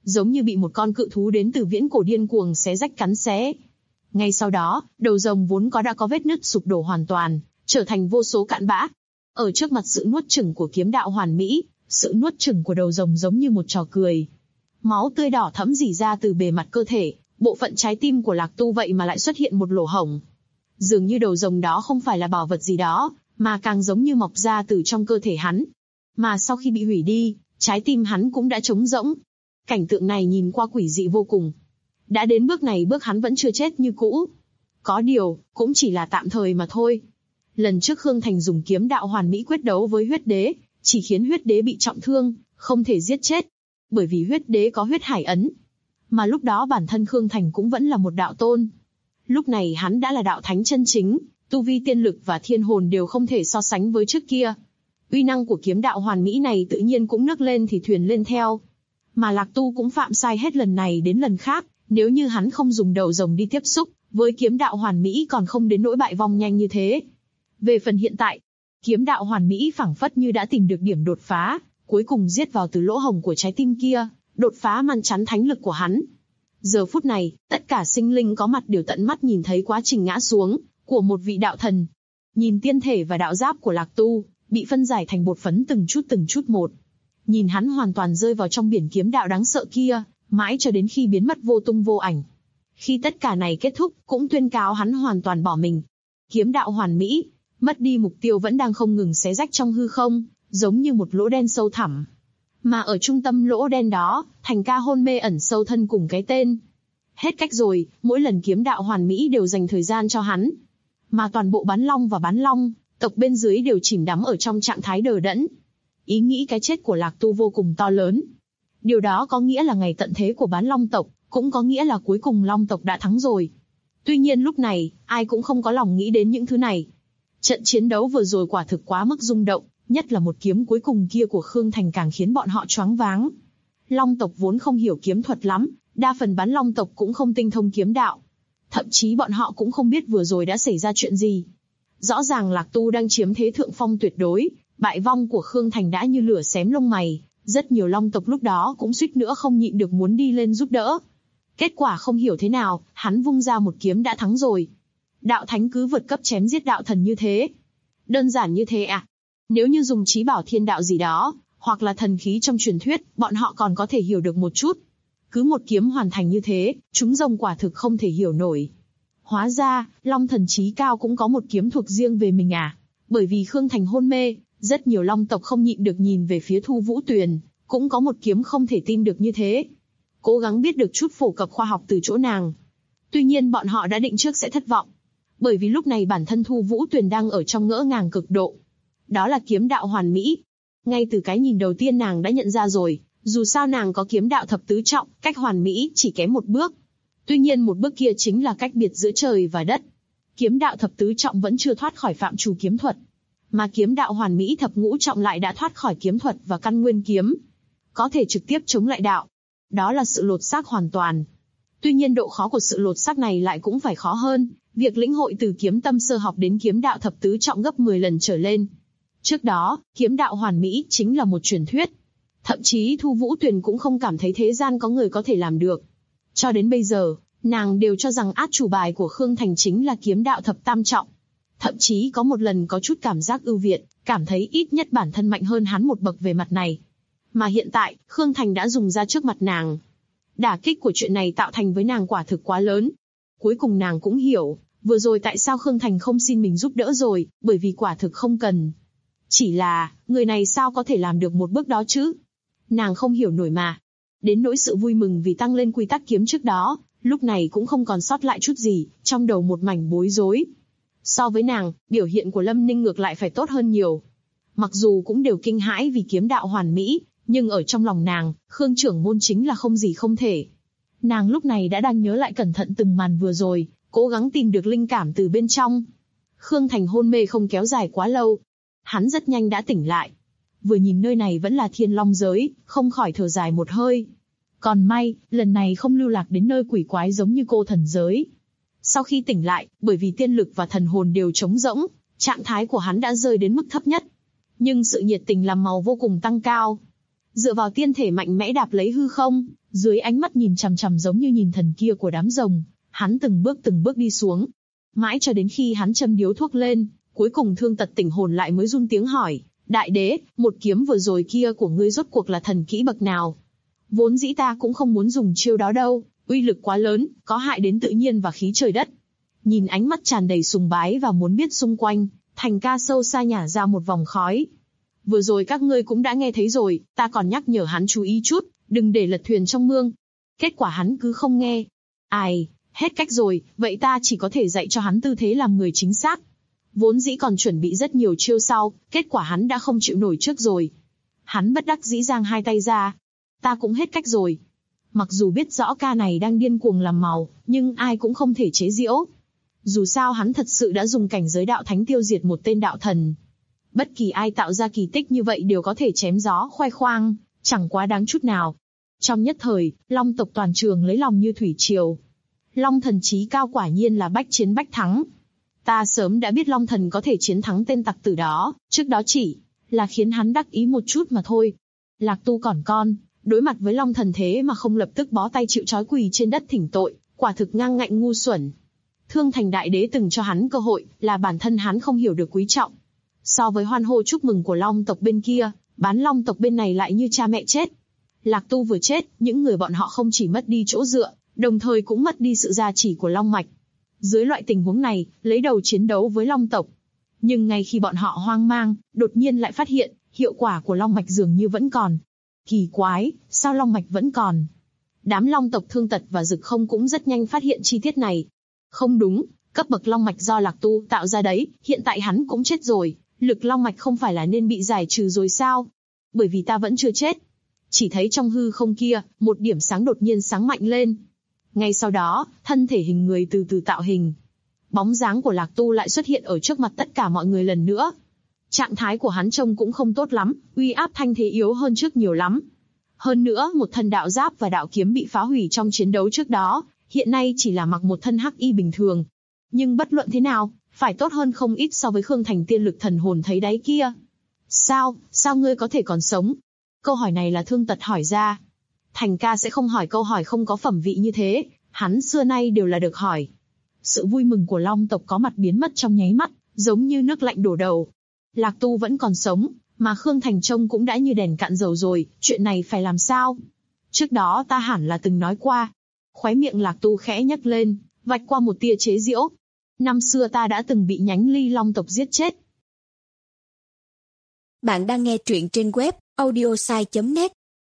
Speaker 2: giống như bị một con cự thú đến từ viễn cổ điên cuồng xé rách cắn xé. Ngay sau đó, đầu rồng vốn đã có vết nứt sụp đổ hoàn toàn, trở thành vô số cặn bã. Ở trước mặt sự nuốt chửng của kiếm đạo hoàn mỹ, sự nuốt chửng của đầu rồng giống như một trò cười. Máu tươi đỏ thẫm rỉ ra từ bề mặt cơ thể, bộ phận trái tim của Lạc Tu vậy mà lại xuất hiện một lỗ hổng. Dường như đầu rồng đó không phải là bảo vật gì đó, mà càng giống như mọc ra từ trong cơ thể hắn. Mà sau khi bị hủy đi, trái tim hắn cũng đã trống rỗng. Cảnh tượng này nhìn qua quỷ dị vô cùng. Đã đến bước này bước hắn vẫn chưa chết như cũ. Có điều, cũng chỉ là tạm thời mà thôi. Lần trước Khương Thành dùng kiếm đạo hoàn mỹ quyết đấu với huyết đế, chỉ khiến huyết đế bị trọng thương, không thể giết chết. Bởi vì huyết đế có huyết hải ấn. Mà lúc đó bản thân Khương Thành cũng vẫn là một đạo tôn. Lúc này hắn đã là đạo thánh chân chính, tu vi tiên lực và thiên hồn đều không thể so sánh với trước kia. Uy năng của kiếm đạo hoàn mỹ này tự nhiên cũng nức lên thì thuyền lên theo. Mà Lạc Tu cũng phạm sai hết lần này đến lần khác, nếu như hắn không dùng đầu rồng đi tiếp xúc với kiếm đạo hoàn mỹ còn không đến nỗi bại vong nhanh như thế. Về phần hiện tại, kiếm đạo hoàn mỹ phảng phất như đã tìm được điểm đột phá, cuối cùng giết vào từ lỗ hổng của trái tim kia, đột phá màn chắn thánh lực của hắn. Giờ phút này, tất cả sinh linh có mặt đều tận mắt nhìn thấy quá trình ngã xuống của một vị đạo thần. Nhìn tiên thể và đạo giáp của Lạc Tu bị phân giải thành bột phấn từng chút một. Nhìn hắn hoàn toàn rơi vào trong biển kiếm đạo đáng sợ kia, mãi cho đến khi biến mất vô tung vô ảnh. Khi tất cả này kết thúc, cũng tuyên cáo hắn hoàn toàn bỏ mình. Kiếm đạo hoàn mỹ, mất đi mục tiêu vẫn đang không ngừng xé rách trong hư không, giống như một lỗ đen sâu thẳm. Mà ở trung tâm lỗ đen đó, Thành Ca hôn mê ẩn sâu thân cùng cái tên. Hết cách rồi, mỗi lần kiếm đạo hoàn mỹ đều dành thời gian cho hắn. Mà toàn bộ bán long và bán long, tộc bên dưới đều chìm đắm ở trong trạng thái đờ đẫn. Ý nghĩ cái chết của Lạc Tu vô cùng to lớn. Điều đó có nghĩa là ngày tận thế của bán long tộc, cũng có nghĩa là cuối cùng long tộc đã thắng rồi. Tuy nhiên lúc này, ai cũng không có lòng nghĩ đến những thứ này. Trận chiến đấu vừa rồi quả thực quá mức rung động, nhất là một kiếm cuối cùng kia của Khương Thành càng khiến bọn họ choáng váng. Long tộc vốn không hiểu kiếm thuật lắm, đa phần bán long tộc cũng không tinh thông kiếm đạo. Thậm chí bọn họ cũng không biết vừa rồi đã xảy ra chuyện gì. Rõ ràng Lạc Tu đang chiếm thế thượng phong tuyệt đối, bại vong của Khương Thành đã như lửa xém lông mày, rất nhiều long tộc lúc đó cũng suýt nữa không nhịn được muốn đi lên giúp đỡ. Kết quả không hiểu thế nào, hắn vung ra một kiếm đã thắng rồi. Đạo thánh cứ vượt cấp chém giết đạo thần như thế. Đơn giản như thế à? Nếu như dùng trí bảo thiên đạo gì đó, hoặc là thần khí trong truyền thuyết, bọn họ còn có thể hiểu được một chút. Cứ một kiếm hoàn thành như thế, chúng rồng quả thực không thể hiểu nổi. Hóa ra, Long thần trí cao cũng có một kiếm thuộc riêng về mình à? Bởi vì Khương Thành hôn mê, rất nhiều long tộc không nhịn được nhìn về phía Thu Vũ Tuyền, cũng có một kiếm không thể tin được như thế. Cố gắng biết được chút phổ cập khoa học từ chỗ nàng. Tuy nhiên bọn họ đã định trước sẽ thất vọng. Bởi vì lúc này bản thân Thu Vũ Tuyền đang ở trong ngỡ ngàng cực độ. Đó là kiếm đạo hoàn mỹ. Ngay từ cái nhìn đầu tiên nàng đã nhận ra rồi, dù sao nàng có kiếm đạo thập tứ trọng, cách hoàn mỹ chỉ kém một bước. Tuy nhiên một bước kia chính là cách biệt giữa trời và đất. Kiếm đạo thập tứ trọng vẫn chưa thoát khỏi phạm trù kiếm thuật. Mà kiếm đạo hoàn mỹ thập ngũ trọng lại đã thoát khỏi kiếm thuật và căn nguyên kiếm. Có thể trực tiếp chống lại đạo. Đó là sự lột xác hoàn toàn. Tuy nhiên độ khó của sự lột xác này lại cũng phải khó hơn, việc lĩnh hội từ kiếm tâm sơ học đến kiếm đạo thập tứ trọng gấp 10 lần trở lên. Trước đó, kiếm đạo hoàn mỹ chính là một truyền thuyết. Thậm chí Thu Vũ Tuyền cũng không cảm thấy thế gian có người có thể làm được. Cho đến bây giờ, nàng đều cho rằng át chủ bài của Khương Thành chính là kiếm đạo thập tam trọng. Thậm chí có một lần có chút cảm giác ưu việt, cảm thấy ít nhất bản thân mạnh hơn hắn một bậc về mặt này. Mà hiện tại, Khương Thành đã dùng ra trước mặt nàng. Đả kích của chuyện này tạo thành với nàng quả thực quá lớn. Cuối cùng nàng cũng hiểu, vừa rồi tại sao Khương Thành không xin mình giúp đỡ rồi, bởi vì quả thực không cần. Chỉ là, người này sao có thể làm được một bước đó chứ? Nàng không hiểu nổi mà. Đến nỗi sự vui mừng vì tăng lên quy tắc kiếm trước đó, lúc này cũng không còn sót lại chút gì, trong đầu một mảnh bối rối. So với nàng, biểu hiện của Lâm Ninh ngược lại phải tốt hơn nhiều. Mặc dù cũng đều kinh hãi vì kiếm đạo hoàn mỹ, nhưng ở trong lòng nàng, Khương trưởng môn chính là không gì không thể. Nàng lúc này đã đang nhớ lại cẩn thận từng màn vừa rồi, cố gắng tìm được linh cảm từ bên trong. Khương Thành hôn mê không kéo dài quá lâu. Hắn rất nhanh đã tỉnh lại. Vừa nhìn nơi này vẫn là Thiên Long giới, không khỏi thở dài một hơi. Còn may, lần này không lưu lạc đến nơi quỷ quái giống như Cô Thần giới. Sau khi tỉnh lại, bởi vì tiên lực và thần hồn đều trống rỗng, trạng thái của hắn đã rơi đến mức thấp nhất. Nhưng sự nhiệt tình làm màu vô cùng tăng cao. dựa vào tiên thể mạnh mẽ đạp lấy hư không, dưới ánh mắt nhìn chằm chằm giống như nhìn thần kia của đám rồng, hắn từng bước đi xuống. Mãi cho đến khi hắn châm điếu thuốc lên, cuối cùng Thương Tật tỉnh hồn lại mới run tiếng hỏi, đại đế, một kiếm vừa rồi kia của ngươi rốt cuộc là thần kỹ bậc nào? Vốn dĩ ta cũng không muốn dùng chiêu đó đâu, uy lực quá lớn, có hại đến tự nhiên và khí trời đất. Nhìn ánh mắt tràn đầy sùng bái và muốn biết xung quanh, Thành Ca sâu xa nhả ra một vòng khói. Vừa rồi các ngươi cũng đã nghe thấy rồi, ta còn nhắc nhở hắn chú ý chút, đừng để lật thuyền trong mương. Kết quả hắn cứ không nghe. Ai, hết cách rồi, vậy ta chỉ có thể dạy cho hắn tư thế làm người chính xác. Vốn dĩ còn chuẩn bị rất nhiều chiêu sau, kết quả hắn đã không chịu nổi trước rồi. Hắn bất đắc dĩ giang hai tay ra. Ta cũng hết cách rồi. Mặc dù biết rõ ca này đang điên cuồng làm màu, nhưng ai cũng không thể chế giễu. Dù sao hắn thật sự đã dùng cảnh giới đạo thánh tiêu diệt một tên đạo thần. Bất kỳ ai tạo ra kỳ tích như vậy đều có thể chém gió khoe khoang, chẳng quá đáng chút nào. Trong nhất thời, Long tộc toàn trường lấy lòng như thủy triều. Long thần chí cao quả nhiên là bách chiến bách thắng. Ta sớm đã biết Long thần có thể chiến thắng tên tặc tử đó, trước đó chỉ là khiến hắn đắc ý một chút mà thôi. Lạc Tu còn con, đối mặt với Long thần thế mà không lập tức bó tay chịu trói quỳ trên đất thỉnh tội, quả thực ngang ngạnh ngu xuẩn. Thương Thành Đại Đế từng cho hắn cơ hội, là bản thân hắn không hiểu được quý trọng. So với hoan hô chúc mừng của Long tộc bên kia, Bán Long tộc bên này lại như cha mẹ chết. Lạc Tu vừa chết, những người bọn họ không chỉ mất đi chỗ dựa, đồng thời cũng mất đi sự gia trì của Long mạch. Dưới loại tình huống này, lấy đầu chiến đấu với Long tộc. Nhưng ngay khi bọn họ hoang mang, đột nhiên lại phát hiện, hiệu quả của Long mạch dường như vẫn còn. Kỳ quái, sao Long mạch vẫn còn? Đám Long tộc Thương Tật và Dực Không cũng rất nhanh phát hiện chi tiết này. Không đúng, cấp bậc Long mạch do Lạc Tu tạo ra đấy, hiện tại hắn cũng chết rồi, lực Long mạch không phải là nên bị giải trừ rồi sao? Bởi vì ta vẫn chưa chết. Chỉ thấy trong hư không kia, một điểm sáng đột nhiên sáng mạnh lên. Ngay sau đó, thân thể hình người từ từ tạo hình. Bóng dáng của Lạc Tu lại xuất hiện ở trước mặt tất cả mọi người lần nữa. Trạng thái của hắn trông cũng không tốt lắm, uy áp thanh thế yếu hơn trước nhiều lắm. Hơn nữa, một thân đạo giáp và đạo kiếm bị phá hủy trong chiến đấu trước đó, hiện nay chỉ là mặc một thân hắc y bình thường. Nhưng bất luận thế nào, phải tốt hơn không ít so với Khương Thành tiên lực thần hồn thấy đáy kia. Sao ngươi có thể còn sống? Câu hỏi này là Thương Tật hỏi ra. Thành Ca sẽ không hỏi câu hỏi không có phẩm vị như thế, hắn xưa nay đều là được hỏi. Sự vui mừng của Long tộc có mặt biến mất trong nháy mắt, giống như nước lạnh đổ đầu. Lạc Tu vẫn còn sống, mà Khương Thành trông cũng đã như đèn cạn dầu rồi, chuyện này phải làm sao? Trước đó ta hẳn là từng nói qua. Khóe miệng Lạc Tu khẽ nhấc lên, vạch qua một tia chế giễu. Năm xưa ta đã từng bị nhánh Ly Long tộc giết chết.
Speaker 3: Bạn đang nghe truyện trên web audiosai.net.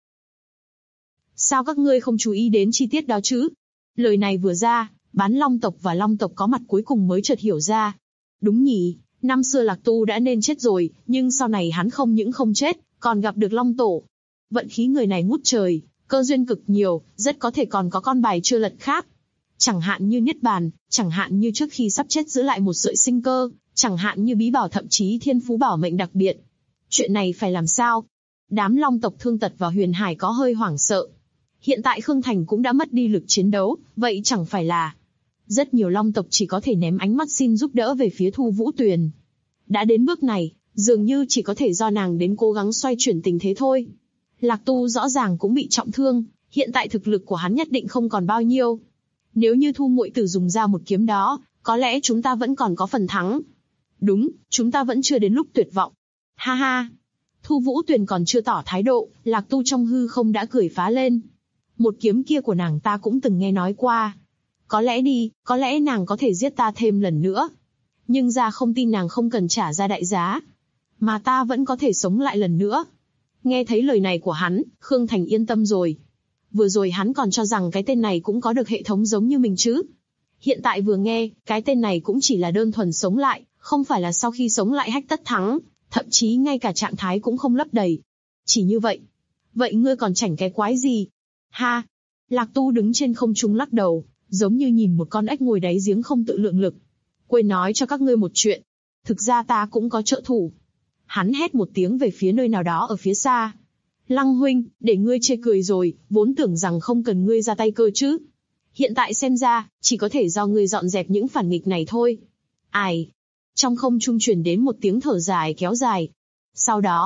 Speaker 2: Sao các ngươi không chú ý đến chi tiết đó chứ? Lời này vừa ra, Bán Long tộc và Long tộc có mặt cuối cùng mới chợt hiểu ra. Đúng nhỉ, năm xưa Lạc Tu đã nên chết rồi, nhưng sau này hắn không những không chết, còn gặp được Long Tổ. Vận khí người này ngút trời, cơ duyên cực nhiều, rất có thể còn có con bài chưa lật khác. Chẳng hạn như Niết Bàn, chẳng hạn như trước khi sắp chết giữ lại một sợi sinh cơ, chẳng hạn như bí bảo thậm chí thiên phú bảo mệnh đặc biệt. Chuyện này phải làm sao? Đám Long tộc Thương Tật và Huyền Hải có hơi hoảng sợ. Hiện tại Khương Thành cũng đã mất đi lực chiến đấu, vậy chẳng phải là... Rất nhiều Long tộc chỉ có thể ném ánh mắt xin giúp đỡ về phía Thu Vũ Tuyền. Đã đến bước này, dường như chỉ có thể do nàng đến cố gắng xoay chuyển tình thế thôi. Lạc Tu rõ ràng cũng bị trọng thương, hiện tại thực lực của hắn nhất định không còn bao nhiêu. Nếu như Thu muội tử dùng ra một kiếm đó, có lẽ chúng ta vẫn còn có phần thắng. Đúng, chúng ta vẫn chưa đến lúc tuyệt vọng. Ha ha! Thu Vũ Tuyền còn chưa tỏ thái độ, Lạc Tu trong hư không đã cười phá lên. Một kiếm kia của nàng ta cũng từng nghe nói qua. Có lẽ nàng có thể giết ta thêm lần nữa. Nhưng ra không tin nàng không cần trả ra đại giá. Mà ta vẫn có thể sống lại lần nữa. Nghe thấy lời này của hắn, Khương Thành yên tâm rồi. Vừa rồi hắn còn cho rằng cái tên này cũng có được hệ thống giống như mình chứ. Hiện tại vừa nghe, cái tên này cũng chỉ là đơn thuần sống lại, không phải là sau khi sống lại hách tất thắng, thậm chí ngay cả trạng thái cũng không lấp đầy. Chỉ như vậy. Vậy ngươi còn chảnh cái quái gì? Ha! Lạc Tu đứng trên không trung lắc đầu, giống như nhìn một con ếch ngồi đáy giếng không tự lượng lực. Quên nói cho các ngươi một chuyện. Thực ra ta cũng có trợ thủ. Hắn hét một tiếng về phía nơi nào đó ở phía xa. Lăng huynh, để ngươi chê cười rồi, vốn tưởng rằng không cần ngươi ra tay cơ chứ. Hiện tại xem ra, chỉ có thể do ngươi dọn dẹp những phản nghịch này thôi. Ai? Trong không trung truyền đến một tiếng thở dài kéo dài. Sau đó,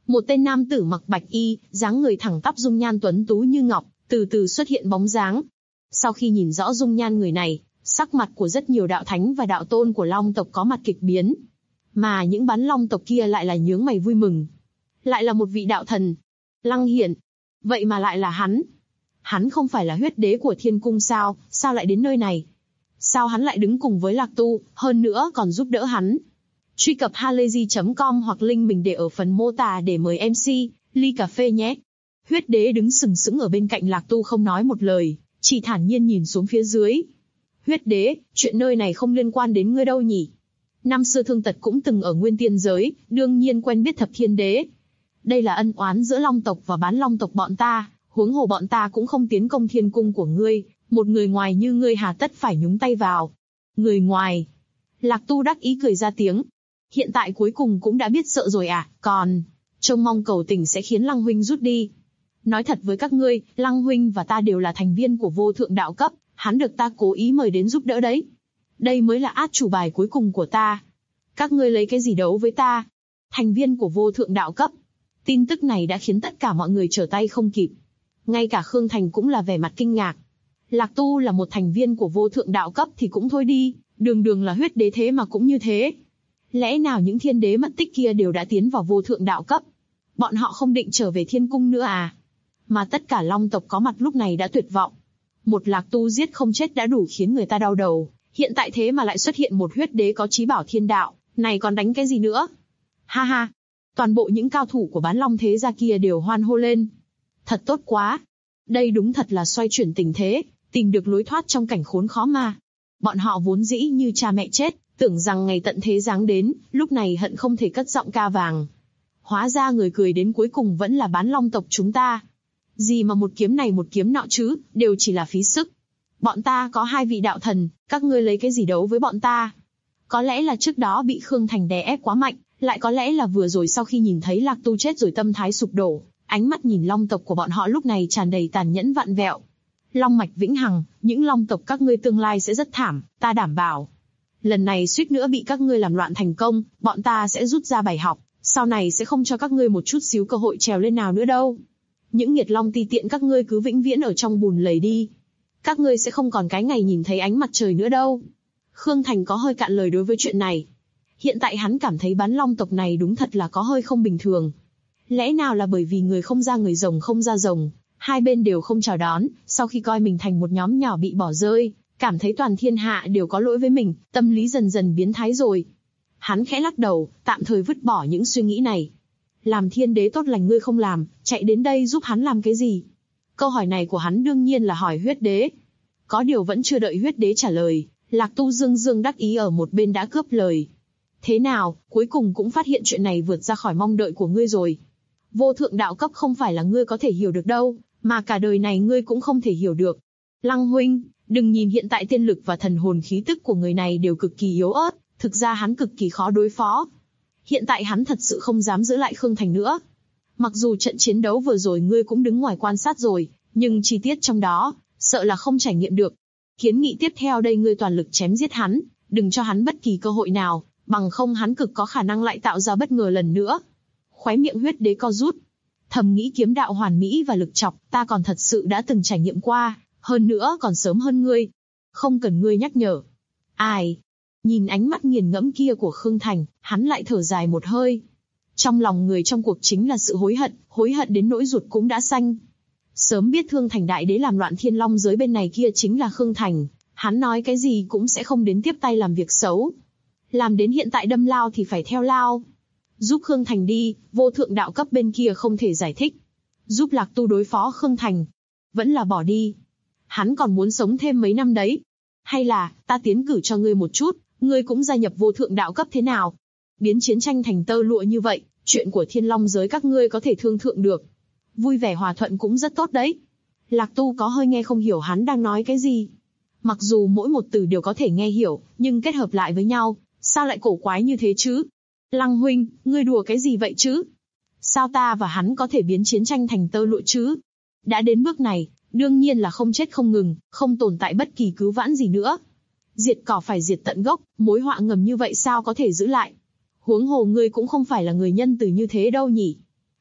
Speaker 2: Một tên nam tử mặc bạch y, dáng người thẳng tắp dung nhan tuấn tú như ngọc, từ từ xuất hiện bóng dáng. Sau khi nhìn rõ dung nhan người này, sắc mặt của rất nhiều đạo thánh và đạo tôn của Long tộc có mặt kịch biến. Mà những bán Long tộc kia lại là nhướng mày vui mừng. Lại là một vị đạo thần. Lăng Hiển. Vậy mà lại là hắn. Hắn không phải là huyết đế của thiên cung sao, sao lại đến nơi này? Sao hắn lại đứng cùng với Lạc Tu, hơn nữa còn giúp đỡ hắn? Truy cập halayzi.com hoặc link mình để ở phần mô tả để mời MC, ly cà phê nhé. Huyết đế đứng sừng sững ở bên cạnh Lạc Tu không nói một lời, chỉ thản nhiên nhìn xuống phía dưới. Huyết đế, chuyện nơi này không liên quan đến ngươi đâu nhỉ? Năm xưa Thương Tật cũng từng ở Nguyên Tiên giới, đương nhiên quen biết Thập Thiên Đế. Đây là ân oán giữa Long tộc và bán Long tộc bọn ta, huống hồ bọn ta cũng không tiến công thiên cung của ngươi, một người ngoài như ngươi hà tất phải nhúng tay vào. Người ngoài. Lạc Tu đắc ý cười ra tiếng. Hiện tại cuối cùng cũng đã biết sợ rồi à, còn trông mong cầu tình sẽ khiến Lăng huynh rút đi. Nói thật với các ngươi, Lăng huynh và ta đều là thành viên của vô thượng đạo cấp, hắn được ta cố ý mời đến giúp đỡ đấy. Đây mới là át chủ bài cuối cùng của ta. Các ngươi lấy cái gì đấu với ta? Thành viên của vô thượng đạo cấp. Tin tức này đã khiến tất cả mọi người trở tay không kịp. Ngay cả Khương Thành cũng là vẻ mặt kinh ngạc. Lạc Tu là một thành viên của vô thượng đạo cấp thì cũng thôi đi, đường đường là huyết đế thế mà cũng như thế. Lẽ nào những thiên đế mất tích kia đều đã tiến vào vô thượng đạo cấp? Bọn họ không định trở về thiên cung nữa à? Mà tất cả Long tộc có mặt lúc này đã tuyệt vọng. Một Lạc Tu giết không chết đã đủ khiến người ta đau đầu. Hiện tại thế mà lại xuất hiện một huyết đế có chí bảo thiên đạo, này còn đánh cái gì nữa? Ha ha! Toàn bộ những cao thủ của bán Long thế gia kia đều hoan hô lên. Thật tốt quá! Đây đúng thật là xoay chuyển tình thế, tìm được lối thoát trong cảnh khốn khó mà. Bọn họ vốn dĩ như cha mẹ chết, tưởng rằng ngày tận thế giáng đến, lúc này hận không thể cất giọng ca vàng. Hóa ra người cười đến cuối cùng vẫn là bán Long tộc chúng ta. Gì mà một kiếm này một kiếm nọ chứ, đều chỉ là phí sức. Bọn ta có 2 vị đạo thần, các ngươi lấy cái gì đấu với bọn ta? Có lẽ là trước đó bị Khương Thành đè ép quá mạnh, lại có lẽ là vừa rồi sau khi nhìn thấy Lạc Tu chết rồi tâm thái sụp đổ, ánh mắt nhìn Long tộc của bọn họ lúc này tràn đầy tàn nhẫn vặn vẹo. Long mạch vĩnh hằng, những Long tộc các ngươi tương lai sẽ rất thảm, ta đảm bảo. Lần này suýt nữa bị các ngươi làm loạn thành công, bọn ta sẽ rút ra bài học, sau này sẽ không cho các ngươi một chút xíu cơ hội trèo lên nào nữa đâu. Những nghiệt Long ti tiện các ngươi cứ vĩnh viễn ở trong bùn lầy đi. Các ngươi sẽ không còn cái ngày nhìn thấy ánh mặt trời nữa đâu. Khương Thành có hơi cạn lời đối với chuyện này. Hiện tại hắn cảm thấy bán Long tộc này đúng thật là có hơi không bình thường. Lẽ nào là bởi vì người không ra người rồng không ra rồng, hai bên đều không chào đón, sau khi coi mình thành một nhóm nhỏ bị bỏ rơi, cảm thấy toàn thiên hạ đều có lỗi với mình, tâm lý dần dần biến thái rồi. Hắn khẽ lắc đầu, tạm thời vứt bỏ những suy nghĩ này. Làm thiên đế tốt lành ngươi không làm, chạy đến đây giúp hắn làm cái gì? Câu hỏi này của hắn đương nhiên là hỏi huyết đế. Có điều vẫn chưa đợi huyết đế trả lời, Lạc Tu dương dương đắc ý ở một bên đã cướp lời. Thế nào, cuối cùng cũng phát hiện chuyện này vượt ra khỏi mong đợi của ngươi rồi. Vô thượng đạo cấp không phải là ngươi có thể hiểu được đâu, mà cả đời này ngươi cũng không thể hiểu được. Lăng huynh, đừng nhìn hiện tại tiên lực và thần hồn khí tức của người này đều cực kỳ yếu ớt, thực ra hắn cực kỳ khó đối phó. Hiện tại hắn thật sự không dám giữ lại Khương Thành nữa. Mặc dù trận chiến đấu vừa rồi ngươi cũng đứng ngoài quan sát rồi, nhưng chi tiết trong đó, sợ là không trải nghiệm được. Kiến nghị tiếp theo đây ngươi toàn lực chém giết hắn, đừng cho hắn bất kỳ cơ hội nào, bằng không hắn cực có khả năng lại tạo ra bất ngờ lần nữa. Khóe miệng huyết đế co rút. Thầm nghĩ kiếm đạo hoàn mỹ và lực chọc, ta còn thật sự đã từng trải nghiệm qua, hơn nữa còn sớm hơn ngươi. Không cần ngươi nhắc nhở. Ai? Nhìn ánh mắt nghiền ngẫm kia của Khương Thành, hắn lại thở dài một hơi. Trong lòng người trong cuộc chính là sự hối hận đến nỗi ruột cũng đã xanh. Sớm biết Thương Thành đại đế làm loạn thiên long giới bên này kia chính là Khương Thành, hắn nói cái gì cũng sẽ không đến tiếp tay làm việc xấu. Làm đến hiện tại đâm lao thì phải theo lao. Giúp Khương Thành đi, vô thượng đạo cấp bên kia không thể giải thích. Giúp Lạc Tu đối phó Khương Thành, vẫn là bỏ đi. Hắn còn muốn sống thêm mấy năm đấy. Hay là, ta tiến cử cho ngươi một chút, ngươi cũng gia nhập vô thượng đạo cấp thế nào? Biến chiến tranh thành tơ lụa như vậy, chuyện của thiên long giới các ngươi có thể thương thượng được. Vui vẻ hòa thuận cũng rất tốt đấy. Lạc Tu có hơi nghe không hiểu hắn đang nói cái gì. Mặc dù mỗi một từ đều có thể nghe hiểu, nhưng kết hợp lại với nhau, sao lại cổ quái như thế chứ? Lăng huynh, ngươi đùa cái gì vậy chứ? Sao ta và hắn có thể biến chiến tranh thành tơ lụa chứ? Đã đến bước này, đương nhiên là không chết không ngừng, không tồn tại bất kỳ cứu vãn gì nữa. Diệt cỏ phải diệt tận gốc, mối họa ngầm như vậy sao có thể giữ lại? Huống hồ ngươi cũng không phải là người nhân từ như thế đâu nhỉ?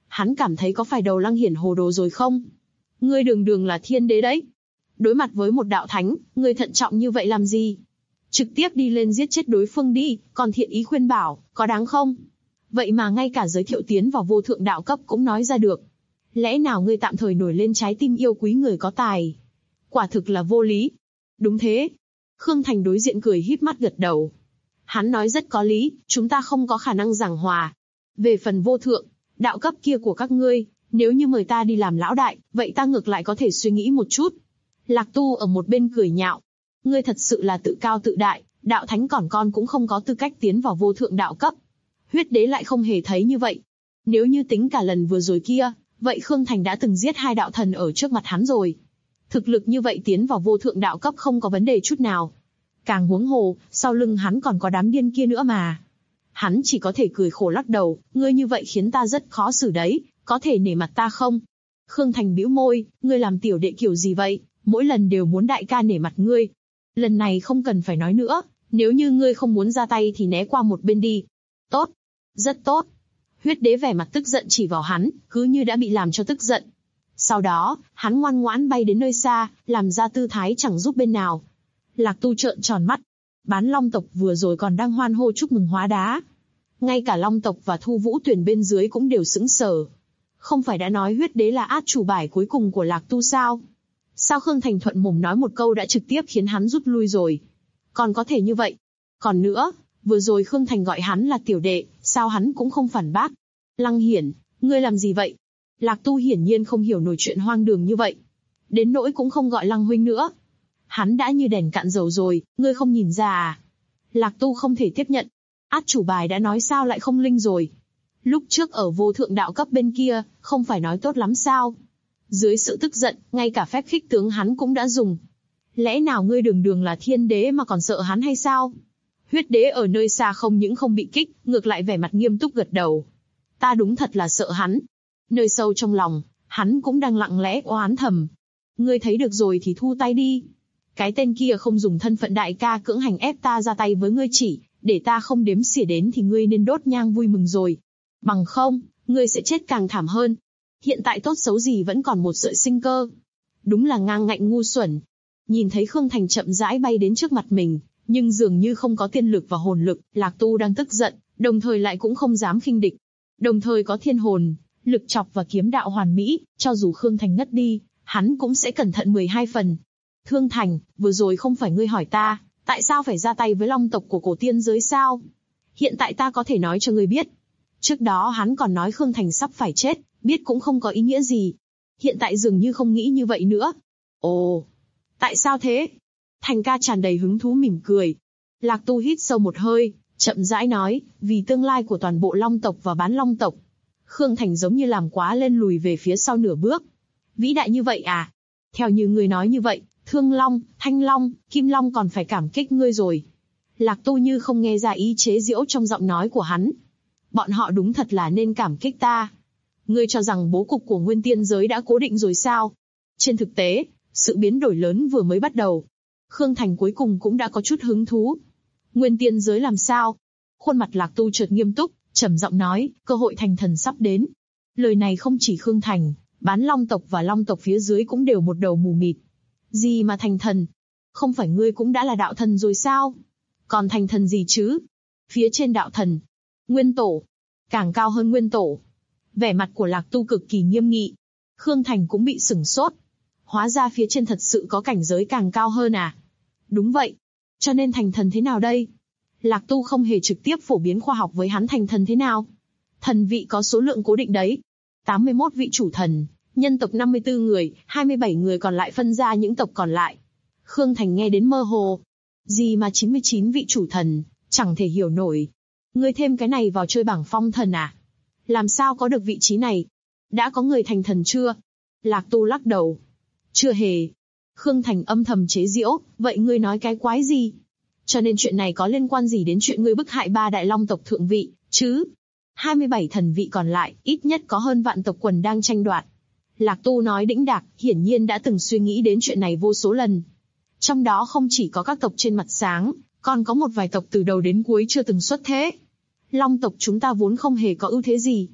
Speaker 2: Hắn cảm thấy có phải đầu Lăng Hiển hồ đồ rồi không? Ngươi đường đường là thiên đế đấy. Đối mặt với một đạo thánh, ngươi thận trọng như vậy làm gì? Trực tiếp đi lên giết chết đối phương đi, còn thiện ý khuyên bảo, có đáng không? Vậy mà ngay cả giới thiệu tiến vào vô thượng đạo cấp cũng nói ra được. Lẽ nào ngươi tạm thời nổi lên trái tim yêu quý người có tài? Quả thực là vô lý. Đúng thế. Khương Thành đối diện cười híp mắt gật đầu. Hắn nói rất có lý, chúng ta không có khả năng giảng hòa. Về phần vô thượng, đạo cấp kia của các ngươi, nếu như mời ta đi làm lão đại, vậy ta ngược lại có thể suy nghĩ một chút. Lạc Tu ở một bên cười nhạo. Ngươi thật sự là tự cao tự đại, đạo thánh còn con cũng không có tư cách tiến vào vô thượng đạo cấp. Huyết đế lại không hề thấy như vậy. Nếu như tính cả lần vừa rồi kia, vậy Khương Thành đã từng giết 2 đạo thần ở trước mặt hắn rồi. Thực lực như vậy tiến vào vô thượng đạo cấp không có vấn đề chút nào. Càng huống hồ, sau lưng hắn còn có đám điên kia nữa mà. Hắn chỉ có thể cười khổ lắc đầu, ngươi như vậy khiến ta rất khó xử đấy, có thể nể mặt ta không? Khương Thành bĩu môi, ngươi làm tiểu đệ kiểu gì vậy, mỗi lần đều muốn đại ca nể mặt ngươi. Lần này không cần phải nói nữa, nếu như ngươi không muốn ra tay thì né qua một bên đi. Tốt, rất tốt. Huyết đế vẻ mặt tức giận chỉ vào hắn, cứ như đã bị làm cho tức giận. Sau đó, hắn ngoan ngoãn bay đến nơi xa, làm ra tư thái chẳng giúp bên nào. Lạc Tu trợn tròn mắt. Bán Long tộc vừa rồi còn đang hoan hô chúc mừng hóa đá. Ngay cả Long tộc và Thu Vũ Tuyển bên dưới cũng đều sững sờ. Không phải đã nói huyết đế là át chủ bài cuối cùng của Lạc Tu sao? Sao Khương Thành thuận mồm nói một câu đã trực tiếp khiến hắn rút lui rồi? Còn có thể như vậy. Còn nữa, vừa rồi Khương Thành gọi hắn là tiểu đệ, sao hắn cũng không phản bác? Lăng Hiển, ngươi làm gì vậy? Lạc Tu hiển nhiên không hiểu nổi chuyện hoang đường như vậy. Đến nỗi cũng không gọi Lăng huynh nữa. Hắn đã như đèn cạn dầu rồi, ngươi không nhìn ra à? Lạc Tu không thể tiếp nhận. Át chủ bài đã nói sao lại không linh rồi? Lúc trước ở vô thượng đạo cấp bên kia, không phải nói tốt lắm sao? Dưới sự tức giận, ngay cả phép khích tướng hắn cũng đã dùng. Lẽ nào ngươi đường đường là thiên đế mà còn sợ hắn hay sao? Huyết đế ở nơi xa không những không bị kích, ngược lại vẻ mặt nghiêm túc gật đầu. Ta đúng thật là sợ hắn. Nơi sâu trong lòng, hắn cũng đang lặng lẽ oán thầm. Ngươi thấy được rồi thì thu tay đi. Cái tên kia không dùng thân phận đại ca cưỡng hành ép ta ra tay với ngươi chỉ, để ta không đếm xỉa đến thì ngươi nên đốt nhang vui mừng rồi. Bằng không, ngươi sẽ chết càng thảm hơn. Hiện tại tốt xấu gì vẫn còn một sợi sinh cơ. Đúng là ngang ngạnh ngu xuẩn. Nhìn thấy Khương Thành chậm rãi bay đến trước mặt mình, nhưng dường như không có tiên lực và hồn lực, Lạc Tu đang tức giận, đồng thời lại cũng không dám khinh địch. Đồng thời có thiên hồn, lực chọc và kiếm đạo hoàn mỹ, cho dù Khương Thành ngất đi, hắn cũng sẽ cẩn thận 12 phần. Khương Thành, vừa rồi không phải ngươi hỏi ta, tại sao phải ra tay với Long tộc của cổ tiên giới sao? Hiện tại ta có thể nói cho ngươi biết. Trước đó hắn còn nói Khương Thành sắp phải chết, biết cũng không có ý nghĩa gì. Hiện tại dường như không nghĩ như vậy nữa. Ồ, tại sao thế? Thành ca tràn đầy hứng thú mỉm cười. Lạc Tu hít sâu một hơi, chậm rãi nói, vì tương lai của toàn bộ Long tộc và bán Long tộc. Khương Thành giống như làm quá lên lùi về phía sau nửa bước. Vĩ đại như vậy à? Theo như ngươi nói như vậy, Thương Long, Thanh Long, Kim Long còn phải cảm kích ngươi rồi. Lạc Tu như không nghe ra ý chế giễu trong giọng nói của hắn. Bọn họ đúng thật là nên cảm kích ta. Ngươi cho rằng bố cục của Nguyên Tiên giới đã cố định rồi sao? Trên thực tế, sự biến đổi lớn vừa mới bắt đầu. Khương Thành cuối cùng cũng đã có chút hứng thú. Nguyên Tiên giới làm sao? Khuôn mặt Lạc Tu chợt nghiêm túc, trầm giọng nói, cơ hội thành thần sắp đến. Lời này không chỉ Khương Thành, bán Long tộc và Long tộc phía dưới cũng đều một đầu mù mịt. Gì mà thành thần? Không phải ngươi cũng đã là đạo thần rồi sao? Còn thành thần gì chứ? Phía trên đạo thần, Nguyên Tổ, càng cao hơn Nguyên Tổ. Vẻ mặt của Lạc Tu cực kỳ nghiêm nghị. Khương Thành cũng bị sửng sốt. Hóa ra phía trên thật sự có cảnh giới càng cao hơn à? Đúng vậy. Cho nên thành thần thế nào đây? Lạc Tu không hề trực tiếp phổ biến khoa học với hắn thành thần thế nào. Thần vị có số lượng cố định đấy. 81 vị chủ thần, nhân tộc 54 người, 27 người còn lại phân ra những tộc còn lại. Khương Thành nghe đến mơ hồ. Gì mà 99 vị chủ thần, chẳng thể hiểu nổi. Ngươi thêm cái này vào chơi bảng phong thần à? Làm sao có được vị trí này? Đã có người thành thần chưa? Lạc Tu lắc đầu. Chưa hề. Khương Thành âm thầm chế giễu, vậy ngươi nói cái quái gì? Cho nên chuyện này có liên quan gì đến chuyện ngươi bức hại 3 đại long tộc thượng vị, chứ? 27 thần vị còn lại, ít nhất có hơn vạn tộc quần đang tranh đoạt. Lạc Tu nói đĩnh đạc, hiển nhiên đã từng suy nghĩ đến chuyện này vô số lần. Trong đó không chỉ có các tộc trên mặt sáng, còn có một vài tộc từ đầu đến cuối chưa từng xuất thế. Long tộc chúng ta vốn không hề có ưu thế gì.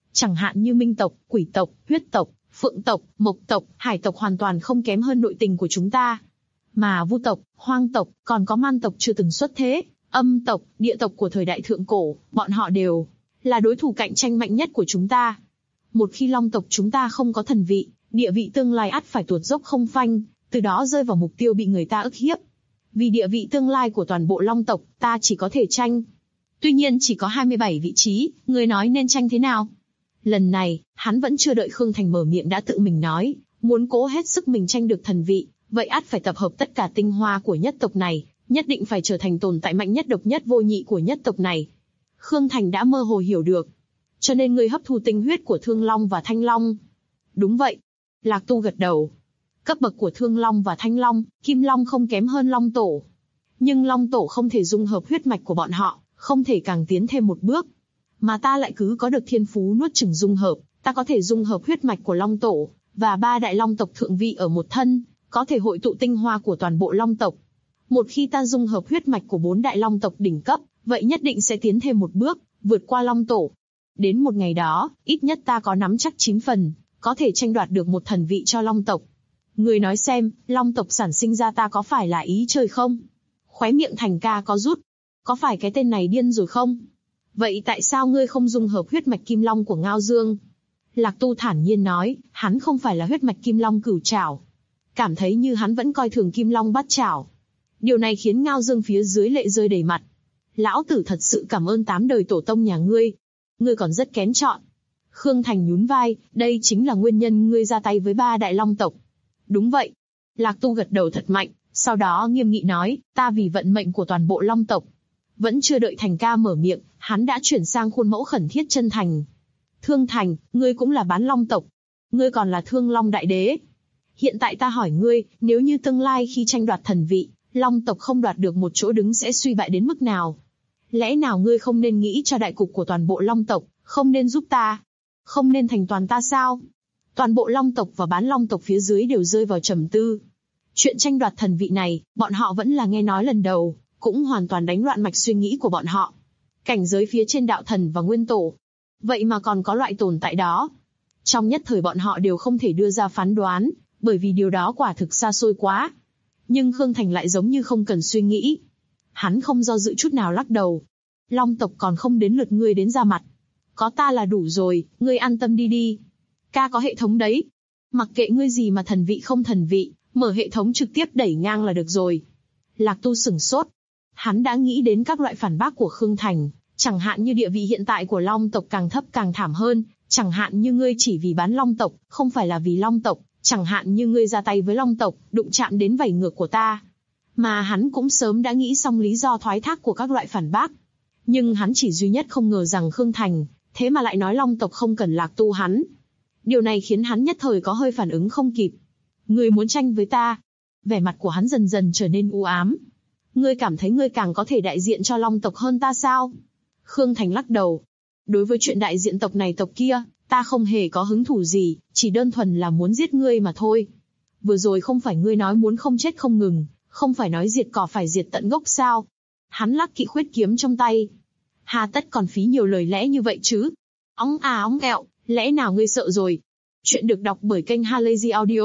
Speaker 2: Chẳng hạn như minh tộc, quỷ tộc, huyết tộc, phượng tộc, mộc tộc, hải tộc hoàn toàn không kém hơn nội tình của chúng ta. Mà vu tộc, hoang tộc, còn có man tộc chưa từng xuất thế, âm tộc, địa tộc của thời đại thượng cổ, bọn họ đều là đối thủ cạnh tranh mạnh nhất của chúng ta. Một khi long tộc chúng ta không có thần vị, địa vị tương lai ắt phải tuột dốc không phanh, từ đó rơi vào mục tiêu bị người ta ức hiếp. Vì địa vị tương lai của toàn bộ long tộc, ta chỉ có thể tranh. Tuy nhiên chỉ có 27 vị trí, người nói nên tranh thế nào? Lần này, hắn vẫn chưa đợi Khương Thành mở miệng đã tự mình nói, muốn cố hết sức mình tranh được thần vị, vậy ắt phải tập hợp tất cả tinh hoa của nhất tộc này, nhất định phải trở thành tồn tại mạnh nhất độc nhất vô nhị của nhất tộc này. Khương Thành đã mơ hồ hiểu được. Cho nên ngươi hấp thu tinh huyết của Thương Long và Thanh Long. Đúng vậy. Lạc Tu gật đầu. Cấp bậc của Thương Long và Thanh Long, Kim Long không kém hơn Long Tổ. Nhưng Long Tổ không thể dung hợp huyết mạch của bọn họ, không thể càng tiến thêm một bước. Mà ta lại cứ có được thiên phú nuốt chửng dung hợp, ta có thể dung hợp huyết mạch của Long Tổ, và 3 đại Long tộc thượng vị ở một thân, có thể hội tụ tinh hoa của toàn bộ Long tộc. Một khi ta dung hợp huyết mạch của 4 đại Long tộc đỉnh cấp, vậy nhất định sẽ tiến thêm một bước, vượt qua Long Tổ. Đến một ngày đó, ít nhất ta có nắm chắc 9 phần, có thể tranh đoạt được một thần vị cho Long tộc. Người nói xem, Long tộc sản sinh ra ta có phải là ý trời không? Khóe miệng Thành Ca có rút. Có phải cái tên này điên rồi không? Vậy tại sao ngươi không dung hợp huyết mạch Kim Long của Ngao Dương? Lạc Tu thản nhiên nói, hắn không phải là huyết mạch Kim Long cửu trảo. Cảm thấy như hắn vẫn coi thường Kim Long bát trảo. Điều này khiến Ngao Dương phía dưới lệ rơi đầy mặt. Lão tử thật sự cảm ơn 8 đời tổ tông nhà ngươi. Ngươi còn rất kén chọn. Khương Thành nhún vai, đây chính là nguyên nhân ngươi ra tay với 3 đại Long tộc. Đúng vậy. Lạc Tu gật đầu thật mạnh, sau đó nghiêm nghị nói, ta vì vận mệnh của toàn bộ Long tộc. Vẫn chưa đợi Thành Ca mở miệng, hắn đã chuyển sang khuôn mẫu khẩn thiết chân thành. Thương Thành, ngươi cũng là bán Long tộc. Ngươi còn là Thương Long đại đế. Hiện tại ta hỏi ngươi, nếu như tương lai khi tranh đoạt thần vị, Long tộc không đoạt được một chỗ đứng sẽ suy bại đến mức nào? Lẽ nào ngươi không nên nghĩ cho đại cục của toàn bộ Long tộc, không nên giúp ta? Không nên thành toàn ta sao? Toàn bộ Long tộc và bán Long tộc phía dưới đều rơi vào trầm tư. Chuyện tranh đoạt thần vị này, bọn họ vẫn là nghe nói lần đầu, cũng hoàn toàn đánh loạn mạch suy nghĩ của bọn họ. Cảnh giới phía trên đạo thần và nguyên tổ. Vậy mà còn có loại tồn tại đó. Trong nhất thời bọn họ đều không thể đưa ra phán đoán, bởi vì điều đó quả thực xa xôi quá. Nhưng Khương Thành lại giống như không cần suy nghĩ. Hắn không do dự chút nào lắc đầu. Long tộc còn không đến lượt ngươi đến ra mặt. Có ta là đủ rồi, ngươi an tâm đi đi. Ca có hệ thống đấy. Mặc kệ ngươi gì mà thần vị không thần vị, mở hệ thống trực tiếp đẩy ngang là được rồi. Lạc Tu sửng sốt. Hắn đã nghĩ đến các loại phản bác của Khương Thành, chẳng hạn như địa vị hiện tại của Long tộc càng thấp càng thảm hơn, chẳng hạn như ngươi chỉ vì bán Long tộc, không phải là vì Long tộc, chẳng hạn như ngươi ra tay với Long tộc, đụng chạm đến vảy ngược của ta. Mà hắn cũng sớm đã nghĩ xong lý do thoái thác của các loại phản bác. Nhưng hắn chỉ duy nhất không ngờ rằng Khương Thành, thế mà lại nói Long tộc không cần Lạc Tu hắn. Điều này khiến hắn nhất thời có hơi phản ứng không kịp. Ngươi muốn tranh với ta? Vẻ mặt của hắn dần dần trở nên u ám. Ngươi cảm thấy ngươi càng có thể đại diện cho Long tộc hơn ta sao? Khương Thành lắc đầu. Đối với chuyện đại diện tộc này tộc kia, ta không hề có hứng thú gì, chỉ đơn thuần là muốn giết ngươi mà thôi. Vừa rồi không phải ngươi nói muốn không chết không ngừng, không phải nói diệt cỏ phải diệt tận gốc sao? Hắn lắc kỵ khuyết kiếm trong tay. Hà tất còn phí nhiều lời lẽ như vậy chứ? Óng à óng ẹo, lẽ nào ngươi sợ rồi? Chuyện được đọc bởi kênh Halazy Audio.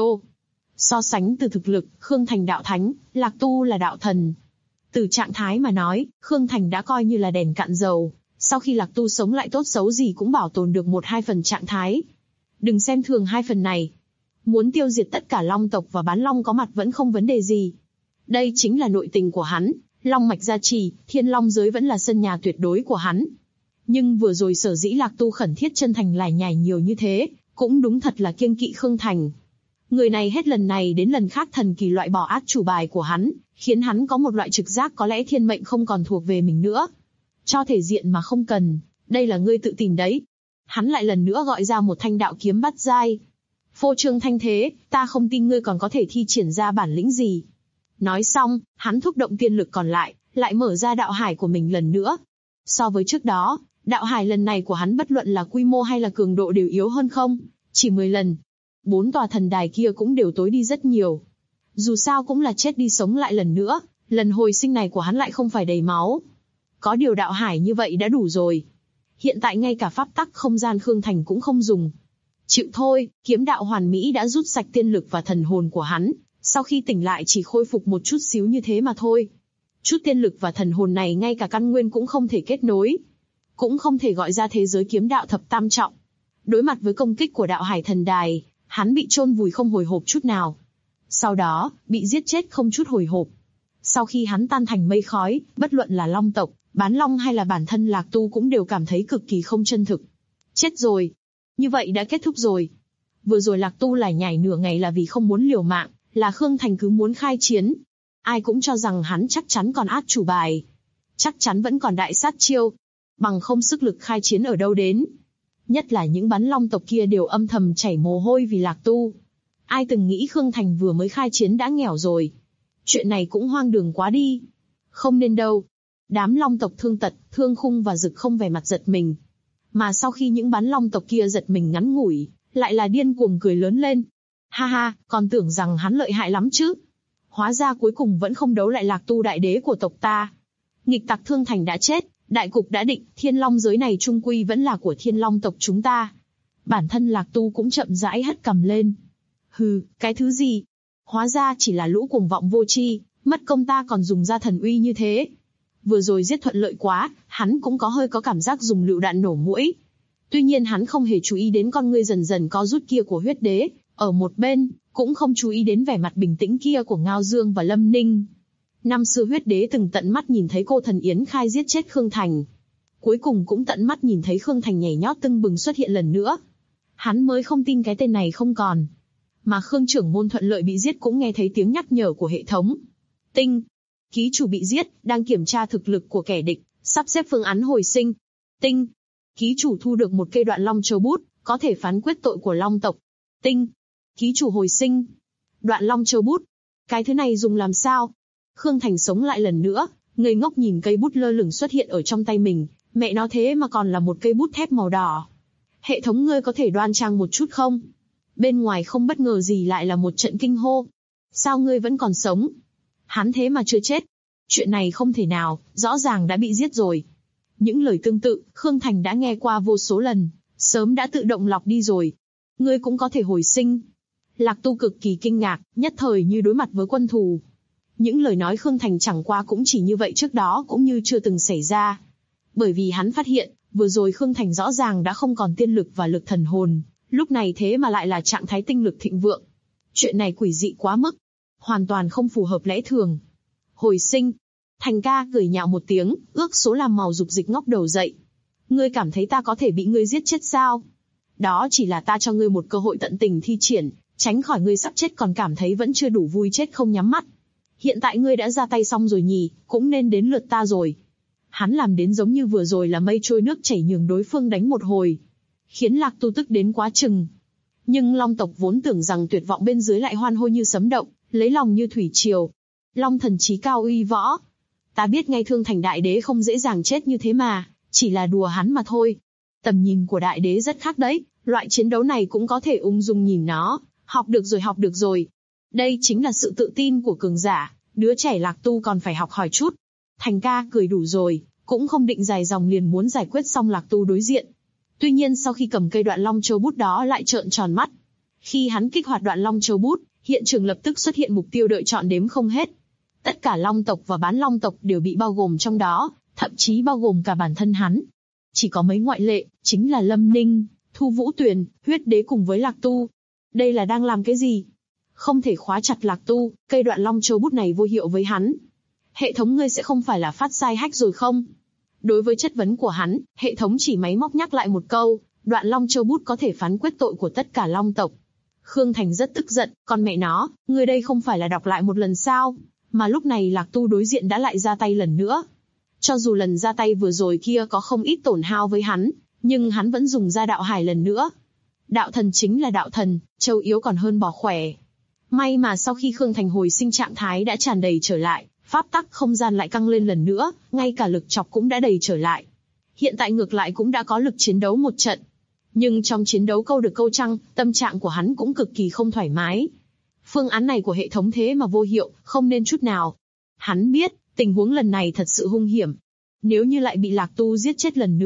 Speaker 2: So sánh từ thực lực, Khương Thành đạo thánh, Lạc Tu là đạo thần. Từ trạng thái mà nói, Khương Thành đã coi như là đèn cạn dầu. Sau khi Lạc Tu sống lại tốt xấu gì cũng bảo tồn được 1-2 phần trạng thái. Đừng xem thường 2 phần này. Muốn tiêu diệt tất cả Long tộc và bán Long có mặt vẫn không vấn đề gì. Đây chính là nội tình của hắn, Long mạch gia trì, Thiên Long giới vẫn là sân nhà tuyệt đối của hắn. Nhưng vừa rồi sở dĩ Lạc Tu khẩn thiết chân thành lải nhải nhiều như thế, cũng đúng thật là kiêng kỵ Khương Thành. Người này hết lần này đến lần khác thần kỳ loại bỏ át chủ bài của hắn, khiến hắn có một loại trực giác có lẽ thiên mệnh không còn thuộc về mình nữa. Cho thể diện mà không cần, đây là ngươi tự tìm đấy. Hắn lại lần nữa gọi ra một thanh đạo kiếm bát giai. Phô trương thanh thế, ta không tin ngươi còn có thể thi triển ra bản lĩnh gì. Nói xong, hắn thúc động tiên lực còn lại mở ra đạo hải của mình lần nữa. So với trước đó, đạo hải lần này của hắn bất luận là quy mô hay là cường độ đều yếu hơn không, chỉ 10 lần. 4 tòa thần đài kia cũng đều tối đi rất nhiều. Dù sao cũng là chết đi sống lại lần nữa, lần hồi sinh này của hắn lại không phải đầy máu. Có điều đạo hải như vậy đã đủ rồi. Hiện tại ngay cả pháp tắc không gian Khương Thành cũng không dùng. Chịu thôi, kiếm đạo hoàn mỹ đã rút sạch tiên lực và thần hồn của hắn, sau khi tỉnh lại chỉ khôi phục một chút xíu như thế mà thôi. Chút tiên lực và thần hồn này ngay cả căn nguyên cũng không thể kết nối, cũng không thể gọi ra thế giới kiếm đạo thập tam trọng. Đối mặt với công kích của đạo hải thần đài, hắn bị chôn vùi không hồi hộp chút nào. Sau đó, bị giết chết không chút hồi hộp. Sau khi hắn tan thành mây khói, bất luận là Long tộc, Bán Long hay là bản thân Lạc Tu cũng đều cảm thấy cực kỳ không chân thực. Chết rồi. Như vậy đã kết thúc rồi. Vừa rồi Lạc Tu lải nhải nửa ngày là vì không muốn liều mạng, là Khương Thành cứ muốn khai chiến. Ai cũng cho rằng hắn chắc chắn còn át chủ bài. Chắc chắn vẫn còn đại sát chiêu. Bằng không sức lực khai chiến ở đâu đến. Nhất là những Bán Long tộc kia đều âm thầm chảy mồ hôi vì Lạc Tu. Ai từng nghĩ Khương Thành vừa mới khai chiến đã nghèo rồi. Chuyện này cũng hoang đường quá đi. Không nên đâu. Đám Long tộc Thương Tật, Thương Khung và Dực Không vẻ mặt giật mình. Mà sau khi những Bán Long tộc kia giật mình ngắn ngủi, lại là điên cuồng cười lớn lên. Ha ha, còn tưởng rằng hắn lợi hại lắm chứ. Hóa ra cuối cùng vẫn không đấu lại Lạc Tu đại đế của tộc ta. Nghịch tặc Thương Thành đã chết, đại cục đã định, Thiên Long giới này trung quy vẫn là của Thiên Long tộc chúng ta. Bản thân Lạc Tu cũng chậm rãi hất cằm lên. Hừ, cái thứ gì? Hóa ra chỉ là lũ cuồng vọng vô tri, mất công ta còn dùng ra thần uy như thế. Vừa rồi giết thuận lợi quá, hắn cũng hơi có cảm giác dùng lựu đạn nổ mũi. Tuy nhiên hắn không hề chú ý đến con ngươi dần dần co rút kia của huyết đế, ở một bên, cũng không chú ý đến vẻ mặt bình tĩnh kia của Ngao Dương và Lâm Ninh. Năm xưa huyết đế từng tận mắt nhìn thấy cô thần Yến Khai giết chết Khương Thành. Cuối cùng cũng tận mắt nhìn thấy Khương Thành nhảy nhót tưng bừng xuất hiện lần nữa. Hắn mới không tin cái tên này không còn. Mà Khương trưởng môn thuận lợi bị giết cũng nghe thấy tiếng nhắc nhở của hệ thống. Tinh. Ký chủ bị giết, đang kiểm tra thực lực của kẻ địch, sắp xếp phương án hồi sinh. Tinh. Ký chủ thu được một cây Đoạn Long Châu Bút, có thể phán quyết tội của Long tộc. Tinh. Ký chủ hồi sinh. Đoạn Long Châu Bút. Cái thứ này dùng làm sao? Khương Thành sống lại lần nữa, ngây ngốc nhìn cây bút lơ lửng xuất hiện ở trong tay mình, mẹ nó thế mà còn là một cây bút thép màu đỏ. Hệ thống ngươi có thể đoan trang một chút không? Bên ngoài không bất ngờ gì lại là một trận kinh hô. Sao ngươi vẫn còn sống? Hắn thế mà chưa chết. Chuyện này không thể nào, rõ ràng đã bị giết rồi. Những lời tương tự, Khương Thành đã nghe qua vô số lần, sớm đã tự động lọc đi rồi. Ngươi cũng có thể hồi sinh. Lạc Tu cực kỳ kinh ngạc, nhất thời như đối mặt với quân thù. Những lời nói Khương Thành chẳng qua cũng chỉ như vậy trước đó cũng như chưa từng xảy ra. Bởi vì hắn phát hiện, vừa rồi Khương Thành rõ ràng đã không còn tiên lực và lực thần hồn, lúc này thế mà lại là trạng thái tinh lực thịnh vượng. Chuyện này quỷ dị quá mức, hoàn toàn không phù hợp lẽ thường. Hồi sinh. Thành ca cười nhạo một tiếng, ước số làm màu dục dịch ngóc đầu dậy. Ngươi cảm thấy ta có thể bị ngươi giết chết sao? Đó chỉ là ta cho ngươi một cơ hội tận tình thi triển, tránh khỏi ngươi sắp chết còn cảm thấy vẫn chưa đủ vui chết không nhắm mắt. Hiện tại ngươi đã ra tay xong rồi nhỉ, cũng nên đến lượt ta rồi. Hắn làm đến giống như vừa rồi là mây trôi nước chảy nhường đối phương đánh một hồi, khiến Lạc Tu tức đến quá chừng. Nhưng Long tộc vốn tưởng rằng tuyệt vọng bên dưới lại hoan hô như sấm động, lấy lòng như thủy triều. Long thần trí cao uy võ. Ta biết ngay Thương Thành đại đế không dễ dàng chết như thế mà, chỉ là đùa hắn mà thôi. Tầm nhìn của đại đế rất khác đấy, loại chiến đấu này cũng có thể ung dung nhìn nó, học được rồi. Đây chính là sự tự tin của cường giả, đứa trẻ Lạc Tu còn phải học hỏi chút. Thành ca cười đủ rồi, cũng không định dài dòng liền muốn giải quyết xong Lạc Tu đối diện. Tuy nhiên sau khi cầm cây Đoạn Long Châu Bút đó lại trợn tròn mắt. Khi hắn kích hoạt Đoạn Long Châu Bút, hiện trường lập tức xuất hiện mục tiêu đợi chọn đếm không hết. Tất cả Long tộc và Bán Long tộc đều bị bao gồm trong đó, thậm chí bao gồm cả bản thân hắn. Chỉ có mấy ngoại lệ, chính là Lâm Ninh, Thu Vũ Tuyền, Huyết Đế cùng với Lạc Tu. Đây là đang làm cái gì? Không thể khóa chặt Lạc Tu, cây Đoạn Long Châu Bút này vô hiệu với hắn. Hệ thống ngươi sẽ không phải là phát sai hack rồi không? Đối với chất vấn của hắn, hệ thống chỉ máy móc nhắc lại một câu, Đoạn Long Châu Bút có thể phán quyết tội của tất cả Long tộc. Khương Thành rất tức giận, con mẹ nó, ngươi đây không phải là đọc lại một lần sao? Mà lúc này Lạc Tu đối diện đã lại ra tay lần nữa. Cho dù lần ra tay vừa rồi kia có không ít tổn hao với hắn, nhưng hắn vẫn dùng ra đạo hải lần nữa. Đạo thần chính là đạo thần, trâu yếu còn hơn bò khỏe. May mà sau khi Khương Thành hồi sinh trạng thái đã tràn đầy trở lại, pháp tắc không gian lại căng lên lần nữa, ngay cả lực chọc cũng đã đầy trở lại. Hiện tại ngược lại cũng đã có lực chiến đấu một trận. Nhưng trong chiến đấu câu được câu trăng, tâm trạng của hắn cũng cực kỳ không thoải mái. Phương án này của hệ thống thế mà vô hiệu, không nên chút nào. Hắn biết, tình huống lần này thật sự hung hiểm. Nếu như lại bị Lạc Tu giết chết lần nữa,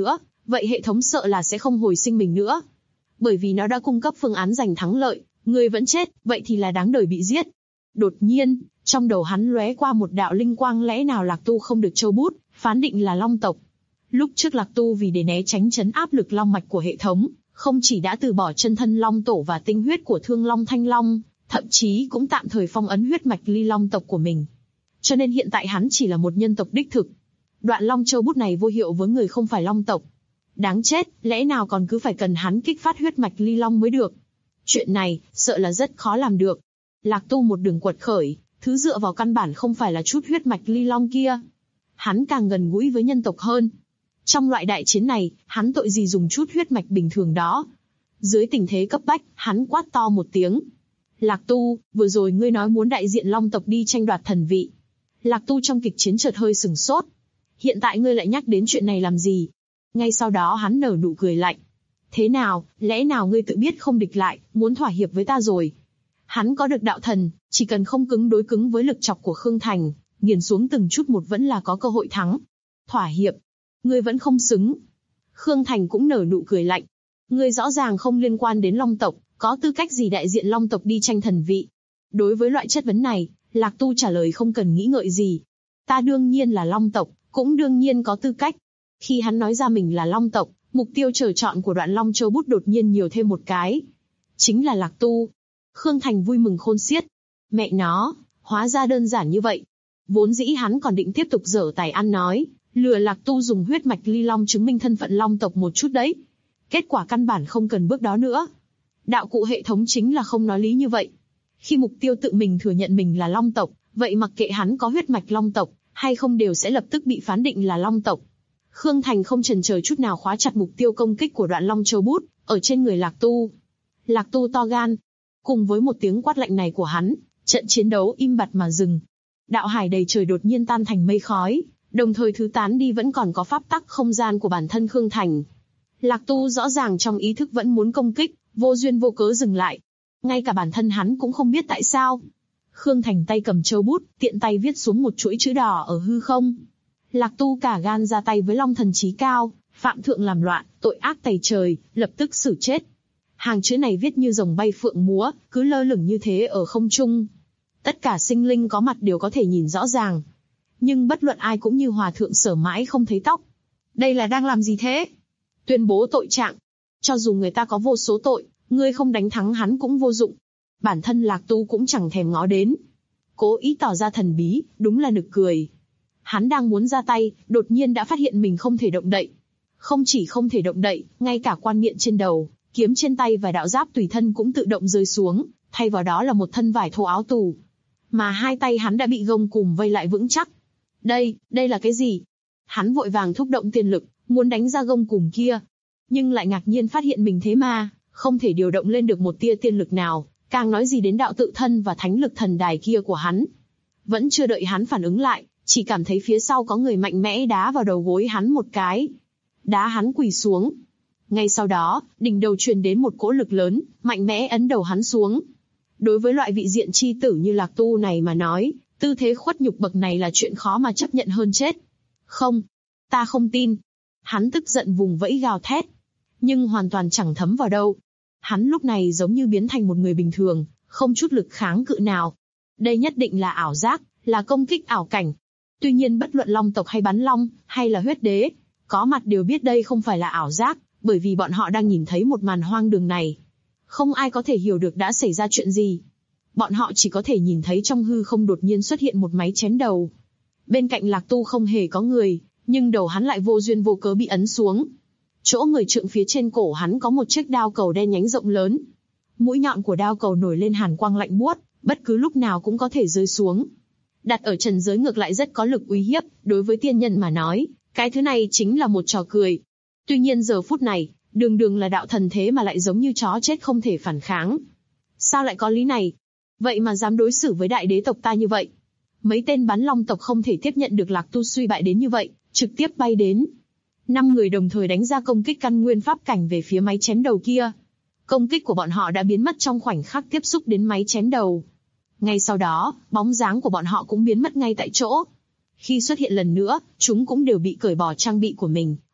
Speaker 2: vậy hệ thống sợ là sẽ không hồi sinh mình nữa. Bởi vì nó đã cung cấp phương án giành thắng lợi, người vẫn chết, vậy thì là đáng đời bị giết. Đột nhiên, trong đầu hắn lóe qua một đạo linh quang, lẽ nào Lạc Tu không được châu bút, phán định là long tộc. Lúc trước Lạc Tu vì để né tránh trấn áp lực long mạch của hệ thống, không chỉ đã từ bỏ chân thân long tổ và tinh huyết của Thương Long Thanh Long, thậm chí cũng tạm thời phong ấn huyết mạch ly long tộc của mình. Cho nên hiện tại hắn chỉ là một nhân tộc đích thực. Đoạn long châu bút này vô hiệu với người không phải long tộc. Đáng chết, lẽ nào còn cứ phải cần hắn kích phát huyết mạch ly long mới được. Chuyện này, sợ là rất khó làm được. Lạc Tu một đường quật khởi, thứ dựa vào căn bản không phải là chút huyết mạch ly long kia. Hắn càng gần gũi với nhân tộc hơn. Trong loại đại chiến này, hắn tội gì dùng chút huyết mạch bình thường đó. Dưới tình thế cấp bách, hắn quát to một tiếng. Lạc Tu, vừa rồi ngươi nói muốn đại diện long tộc đi tranh đoạt thần vị. Lạc Tu trong kịch chiến chợt hơi sửng sốt. Hiện tại ngươi lại nhắc đến chuyện này làm gì? Ngay sau đó hắn nở nụ cười lạnh. Thế nào, lẽ nào ngươi tự biết không địch lại, muốn thỏa hiệp với ta rồi? Hắn có được đạo thần, chỉ cần không cứng đối cứng với lực chọc của Khương Thành, nghiền xuống từng chút một vẫn là có cơ hội thắng. Thỏa hiệp? Ngươi vẫn không xứng. Khương Thành cũng nở nụ cười lạnh. Ngươi rõ ràng không liên quan đến long tộc, có tư cách gì đại diện long tộc đi tranh thần vị? Đối với loại chất vấn này, Lạc Tu trả lời không cần nghĩ ngợi gì. Ta đương nhiên là long tộc, cũng đương nhiên có tư cách. Khi hắn nói ra mình là long tộc, mục tiêu chờ chọn của đoạn long châu bút đột nhiên nhiều thêm một cái. Chính là Lạc Tu. Khương Thành vui mừng khôn xiết. Mẹ nó, hóa ra đơn giản như vậy. Vốn dĩ hắn còn định tiếp tục dở tài ăn nói, lừa Lạc Tu dùng huyết mạch ly long chứng minh thân phận long tộc một chút đấy. Kết quả căn bản không cần bước đó nữa. Đạo cụ hệ thống chính là không nói lý như vậy. Khi mục tiêu tự mình thừa nhận mình là long tộc, vậy mặc kệ hắn có huyết mạch long tộc, hay không đều sẽ lập tức bị phán định là long tộc. Khương Thành không chần chờ chút nào khóa chặt mục tiêu công kích của đoạn long châu bút, ở trên người Lạc Tu. Lạc Tu to gan. Cùng với một tiếng quát lạnh này của hắn, trận chiến đấu im bặt mà dừng. Đạo hải đầy trời đột nhiên tan thành mây khói, đồng thời thứ tán đi vẫn còn có pháp tắc không gian của bản thân Khương Thành. Lạc Tu rõ ràng trong ý thức vẫn muốn công kích, vô duyên vô cớ dừng lại. Ngay cả bản thân hắn cũng không biết tại sao. Khương Thành tay cầm châu bút, tiện tay viết xuống một chuỗi chữ đỏ ở hư không. Lạc Tu cả gan ra tay với Long Thần Chí Cao, phạm thượng làm loạn, tội ác tày trời, lập tức xử chết. Hàng chữ này viết như rồng bay phượng múa, cứ lơ lửng như thế ở không trung. Tất cả sinh linh có mặt đều có thể nhìn rõ ràng. Nhưng bất luận ai cũng như hòa thượng sở mãi không thấy tóc. Đây là đang làm gì thế? Tuyên bố tội trạng. Cho dù người ta có vô số tội, ngươi không đánh thắng hắn cũng vô dụng. Bản thân Lạc Tu cũng chẳng thèm ngó đến. Cố ý tỏ ra thần bí, đúng là nực cười. Hắn đang muốn ra tay, đột nhiên đã phát hiện mình không thể động đậy. Không chỉ không thể động đậy, ngay cả quan miện trên đầu, kiếm trên tay và đạo giáp tùy thân cũng tự động rơi xuống, thay vào đó là một thân vải thô áo tù. Mà hai tay hắn đã bị gông cùm vây lại vững chắc. Đây là cái gì? Hắn vội vàng thúc động tiên lực, muốn đánh ra gông cùm kia. Nhưng lại ngạc nhiên phát hiện mình thế mà, không thể điều động lên được một tia tiên lực nào, càng nói gì đến đạo tự thân và thánh lực thần đài kia của hắn. Vẫn chưa đợi hắn phản ứng lại, chỉ cảm thấy phía sau có người mạnh mẽ đá vào đầu gối hắn một cái. Đá hắn quỳ xuống. Ngay sau đó, đỉnh đầu truyền đến một cỗ lực lớn, mạnh mẽ ấn đầu hắn xuống. Đối với loại vị diện chi tử như Lạc Tu này mà nói, tư thế khuất nhục bậc này là chuyện khó mà chấp nhận hơn chết. Không, ta không tin. Hắn tức giận vùng vẫy gào thét, nhưng hoàn toàn chẳng thấm vào đâu. Hắn lúc này giống như biến thành một người bình thường, không chút lực kháng cự nào. Đây nhất định là ảo giác, là công kích ảo cảnh. Tuy nhiên bất luận long tộc hay bắn long, hay là huyết đế, có mặt đều biết đây không phải là ảo giác, bởi vì bọn họ đang nhìn thấy một màn hoang đường này. Không ai có thể hiểu được đã xảy ra chuyện gì. Bọn họ chỉ có thể nhìn thấy trong hư không đột nhiên xuất hiện một máy chém đầu. Bên cạnh Lạc Tu không hề có người, nhưng đầu hắn lại vô duyên vô cớ bị ấn xuống. Chỗ người trượng phía trên cổ hắn có một chiếc đao cầu đen nhánh rộng lớn. Mũi nhọn của đao cầu nổi lên hàn quang lạnh buốt, bất cứ lúc nào cũng có thể rơi xuống. Đặt ở trần giới ngược lại rất có lực uy hiếp, đối với tiên nhân mà nói, cái thứ này chính là một trò cười. Tuy nhiên giờ phút này, đường đường là đạo thần thế mà lại giống như chó chết không thể phản kháng. Sao lại có lý này? Vậy mà dám đối xử với đại đế tộc ta như vậy? Mấy tên bắn long tộc không thể tiếp nhận được Lạc Tu suy bại đến như vậy, trực tiếp bay đến. 5 người đồng thời đánh ra công kích căn nguyên pháp cảnh về phía máy chém đầu kia. Công kích của bọn họ đã biến mất trong khoảnh khắc tiếp xúc đến máy chém đầu. Ngay sau đó, bóng dáng của bọn họ cũng biến mất ngay tại chỗ. Khi xuất hiện lần nữa, chúng cũng đều bị cởi bỏ trang bị của mình,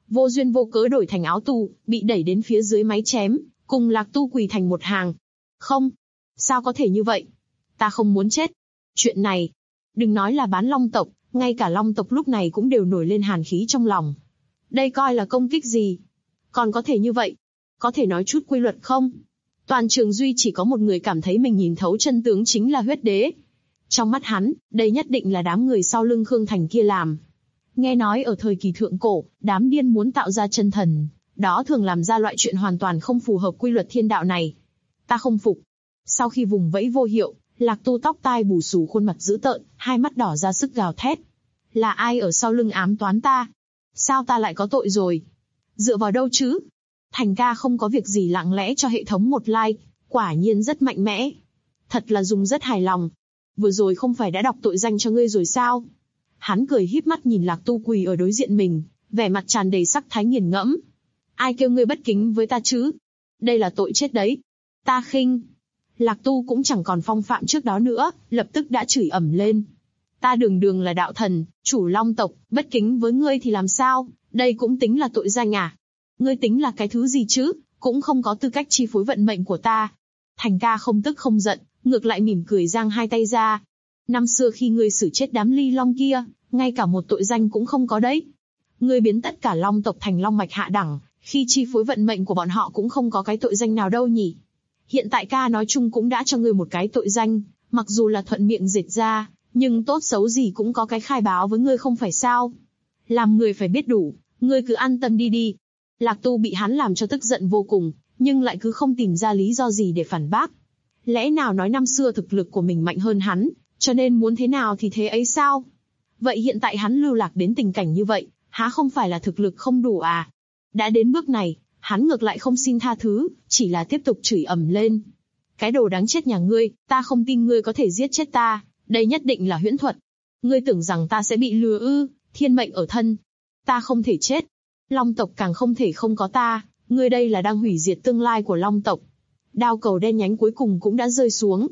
Speaker 2: vô duyên vô cớ đổi thành áo tù, bị đẩy đến phía dưới máy chém, cùng Lạc Tu quỳ thành một hàng. Không, sao có thể như vậy? Ta không muốn chết. Chuyện này, đừng nói là bán long tộc, ngay cả long tộc lúc này cũng đều nổi lên hàn khí trong lòng. Đây coi là công kích gì? Còn có thể như vậy? Có thể nói chút quy luật không? Toàn trường duy chỉ có một người cảm thấy mình nhìn thấu chân tướng, chính là Huyết Đế. Trong mắt hắn, đây nhất định là đám người sau lưng Khương Thành kia làm. Nghe nói ở thời kỳ thượng cổ, đám điên muốn tạo ra chân thần, đó thường làm ra loại chuyện hoàn toàn không phù hợp quy luật thiên đạo này. Ta không phục. Sau khi vùng vẫy vô hiệu, Lạc Tu tóc tai bù xù, khuôn mặt dữ tợn, hai mắt đỏ ra sức gào thét. Là ai ở sau lưng ám toán ta? Sao ta lại có tội rồi? Dựa vào đâu chứ? Thành ca không có việc gì lặng lẽ cho hệ thống một like, quả nhiên rất mạnh mẽ. Thật là dùng rất hài lòng. Vừa rồi không phải đã đọc tội danh cho ngươi rồi sao? Hắn cười híp mắt nhìn Lạc Tu quỳ ở đối diện mình, vẻ mặt tràn đầy sắc thái nghiền ngẫm. Ai kêu ngươi bất kính với ta chứ? Đây là tội chết đấy. Ta khinh. Lạc Tu cũng chẳng còn phong phạm trước đó nữa, lập tức đã chửi ầm lên. Ta đường đường là đạo thần, chủ long tộc, bất kính với ngươi thì làm sao? Đây cũng tính là tội danh à? Ngươi tính là cái thứ gì chứ? Cũng không có tư cách chi phối vận mệnh của ta. Thành ca không tức không giận, ngược lại mỉm cười giang hai tay ra. Năm xưa khi ngươi xử chết đám ly long kia, ngay cả một tội danh cũng không có đấy. Ngươi biến tất cả long tộc thành long mạch hạ đẳng, khi chi phối vận mệnh của bọn họ cũng không có cái tội danh nào đâu nhỉ. Hiện tại ca nói chung cũng đã cho ngươi một cái tội danh, mặc dù là thuận miệng dệt ra, nhưng tốt xấu gì cũng có cái khai báo với ngươi không phải sao. Làm người phải biết đủ, ngươi cứ an tâm đi đi. Lạc Tu bị hắn làm cho tức giận vô cùng, nhưng lại cứ không tìm ra lý do gì để phản bác. Lẽ nào nói năm xưa thực lực của mình mạnh hơn hắn, cho nên muốn thế nào thì thế ấy sao? Vậy hiện tại hắn lưu lạc đến tình cảnh như vậy, há không phải là thực lực không đủ à? Đã đến bước này, hắn ngược lại không xin tha thứ, chỉ là tiếp tục chửi ầm lên. Cái đồ đáng chết nhà ngươi, ta không tin ngươi có thể giết chết ta, đây nhất định là huyễn thuật. Ngươi tưởng rằng ta sẽ bị lừa ư? Thiên mệnh ở thân, ta không thể chết. Long tộc càng không thể không có ta, ngươi đây là đang hủy diệt tương lai của long tộc. Đao cầu đen nhánh cuối cùng cũng đã rơi xuống.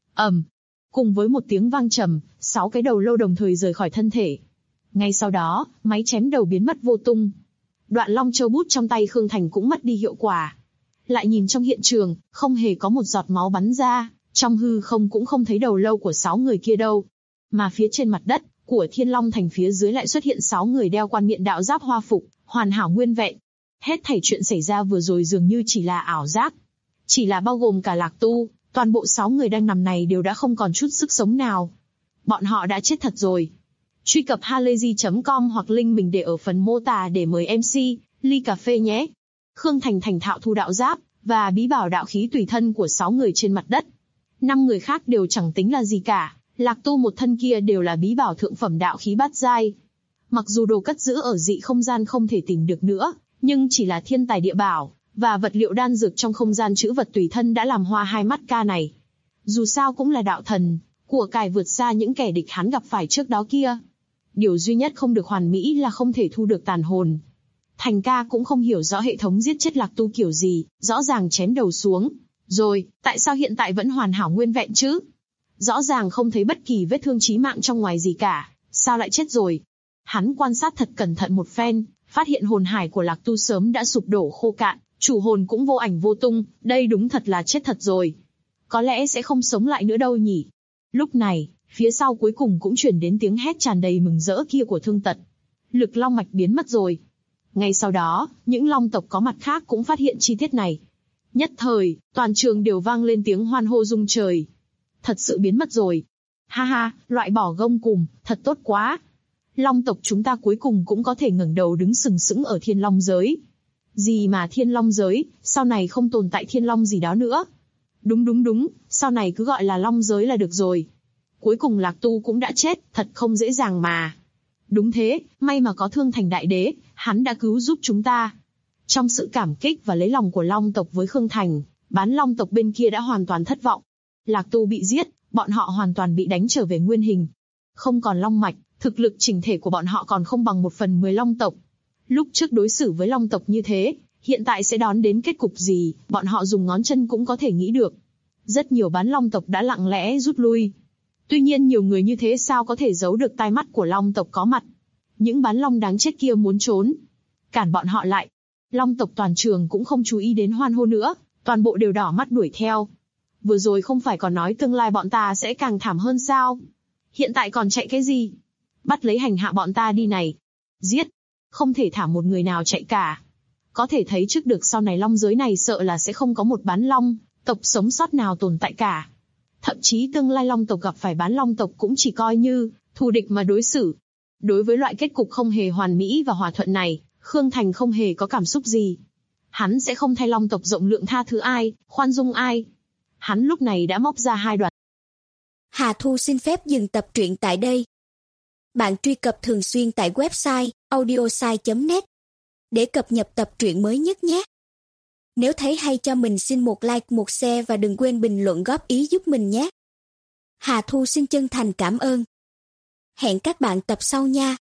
Speaker 2: Cùng với một tiếng vang trầm, 6 cái đầu lâu đồng thời rời khỏi thân thể. Ngay sau đó, máy chém đầu biến mất vô tung. Đoạn long châu bút trong tay Khương Thành cũng mất đi hiệu quả. Lại nhìn trong hiện trường, không hề có một giọt máu bắn ra, trong hư không cũng không thấy đầu lâu của 6 người kia đâu. Mà phía trên mặt đất của Thiên Long Thành phía dưới lại xuất hiện 6 người đeo quan miện đạo giáp hoa phục, hoàn hảo nguyên vẹn. Hết thảy chuyện xảy ra vừa rồi dường như chỉ là ảo giác. Chỉ là bao gồm cả Lạc Tu, toàn bộ 6 người đang nằm này đều đã không còn chút sức sống nào. Bọn họ đã chết thật rồi. Truy cập halayzi.com hoặc link mình để ở phần mô tả để mời MC, ly cà phê nhé. Khương Thành thành thạo thu đạo giáp, và bí bảo đạo khí tùy thân của 6 người trên mặt đất. 5 người khác đều chẳng tính là gì cả, Lạc Tu một thân kia đều là bí bảo thượng phẩm đạo khí bát giai. Mặc dù đồ cất giữ ở dị không gian không thể tìm được nữa, nhưng chỉ là thiên tài địa bảo, và vật liệu đan dược trong không gian trữ vật tùy thân đã làm hoa hai mắt ca này. Dù sao cũng là đạo thần, của cải vượt xa những kẻ địch hắn gặp phải trước đó kia. Điều duy nhất không được hoàn mỹ là không thể thu được tàn hồn. Thành ca cũng không hiểu rõ hệ thống giết chết Lạc Tu kiểu gì, rõ ràng chém đầu xuống. Rồi, tại sao hiện tại vẫn hoàn hảo nguyên vẹn chứ? Rõ ràng không thấy bất kỳ vết thương chí mạng trong ngoài gì cả, sao lại chết rồi? Hắn quan sát thật cẩn thận một phen, phát hiện hồn hải của Lạc Tu sớm đã sụp đổ khô cạn, chủ hồn cũng vô ảnh vô tung, đây đúng thật là chết thật rồi. Có lẽ sẽ không sống lại nữa đâu nhỉ. Lúc này, phía sau cuối cùng cũng truyền đến tiếng hét tràn đầy mừng rỡ kia của Thương Tật. Lực long mạch biến mất rồi. Ngay sau đó, những long tộc có mặt khác cũng phát hiện chi tiết này. Nhất thời, toàn trường đều vang lên tiếng hoan hô rung trời. Thật sự biến mất rồi. Ha ha, loại bỏ gông cùm, thật tốt quá. Long tộc chúng ta cuối cùng cũng có thể ngẩng đầu đứng sừng sững ở Thiên Long giới. Gì mà Thiên Long giới, sau này không tồn tại Thiên Long gì đó nữa. Đúng, sau này cứ gọi là Long giới là được rồi. Cuối cùng Lạc Tu cũng đã chết, thật không dễ dàng mà. Đúng thế, may mà có Thương Thành Đại Đế, hắn đã cứu giúp chúng ta. Trong sự cảm kích và lấy lòng của Long tộc với Khương Thành, bán Long tộc bên kia đã hoàn toàn thất vọng. Lạc Tu bị giết, bọn họ hoàn toàn bị đánh trở về nguyên hình. Không còn long mạch, thực lực chỉnh thể của bọn họ còn không bằng 1/10 Long tộc. Lúc trước đối xử với Long tộc như thế, hiện tại sẽ đón đến kết cục gì, bọn họ dùng ngón chân cũng có thể nghĩ được. Rất nhiều bán Long tộc đã lặng lẽ rút lui. Tuy nhiên nhiều người như thế sao có thể giấu được tai mắt của Long tộc có mặt. Những bán Long đáng chết kia muốn trốn. cản bọn họ lại. Long tộc toàn trường cũng không chú ý đến hoan hô nữa, toàn bộ đều đỏ mắt đuổi theo. Vừa rồi không phải còn nói tương lai bọn ta sẽ càng thảm hơn sao? Hiện tại còn chạy cái gì? Bắt lấy hành hạ bọn ta đi này. Giết! Không thể thả một người nào chạy cả. Có thể thấy trước được sau này long giới này sợ là sẽ không có một bán long tộc sống sót nào tồn tại cả. Thậm chí tương lai long tộc gặp phải bán long tộc cũng chỉ coi như thù địch mà đối xử. Đối với loại kết cục không hề hoàn mỹ và hòa thuận này, Khương Thành không hề có cảm xúc gì. Hắn sẽ không thay long tộc rộng lượng tha thứ ai, khoan dung ai. Hắn lúc này đã móc ra 2 đoạn.
Speaker 3: Hà Thu xin phép dừng tập truyện tại đây. Bạn truy cập thường xuyên tại website audiosai.net để cập nhật tập truyện mới nhất nhé. Nếu thấy hay cho mình xin một like, một share và đừng quên bình luận góp ý giúp mình nhé. Hà Thu xin chân thành cảm ơn. Hẹn các bạn tập sau nha.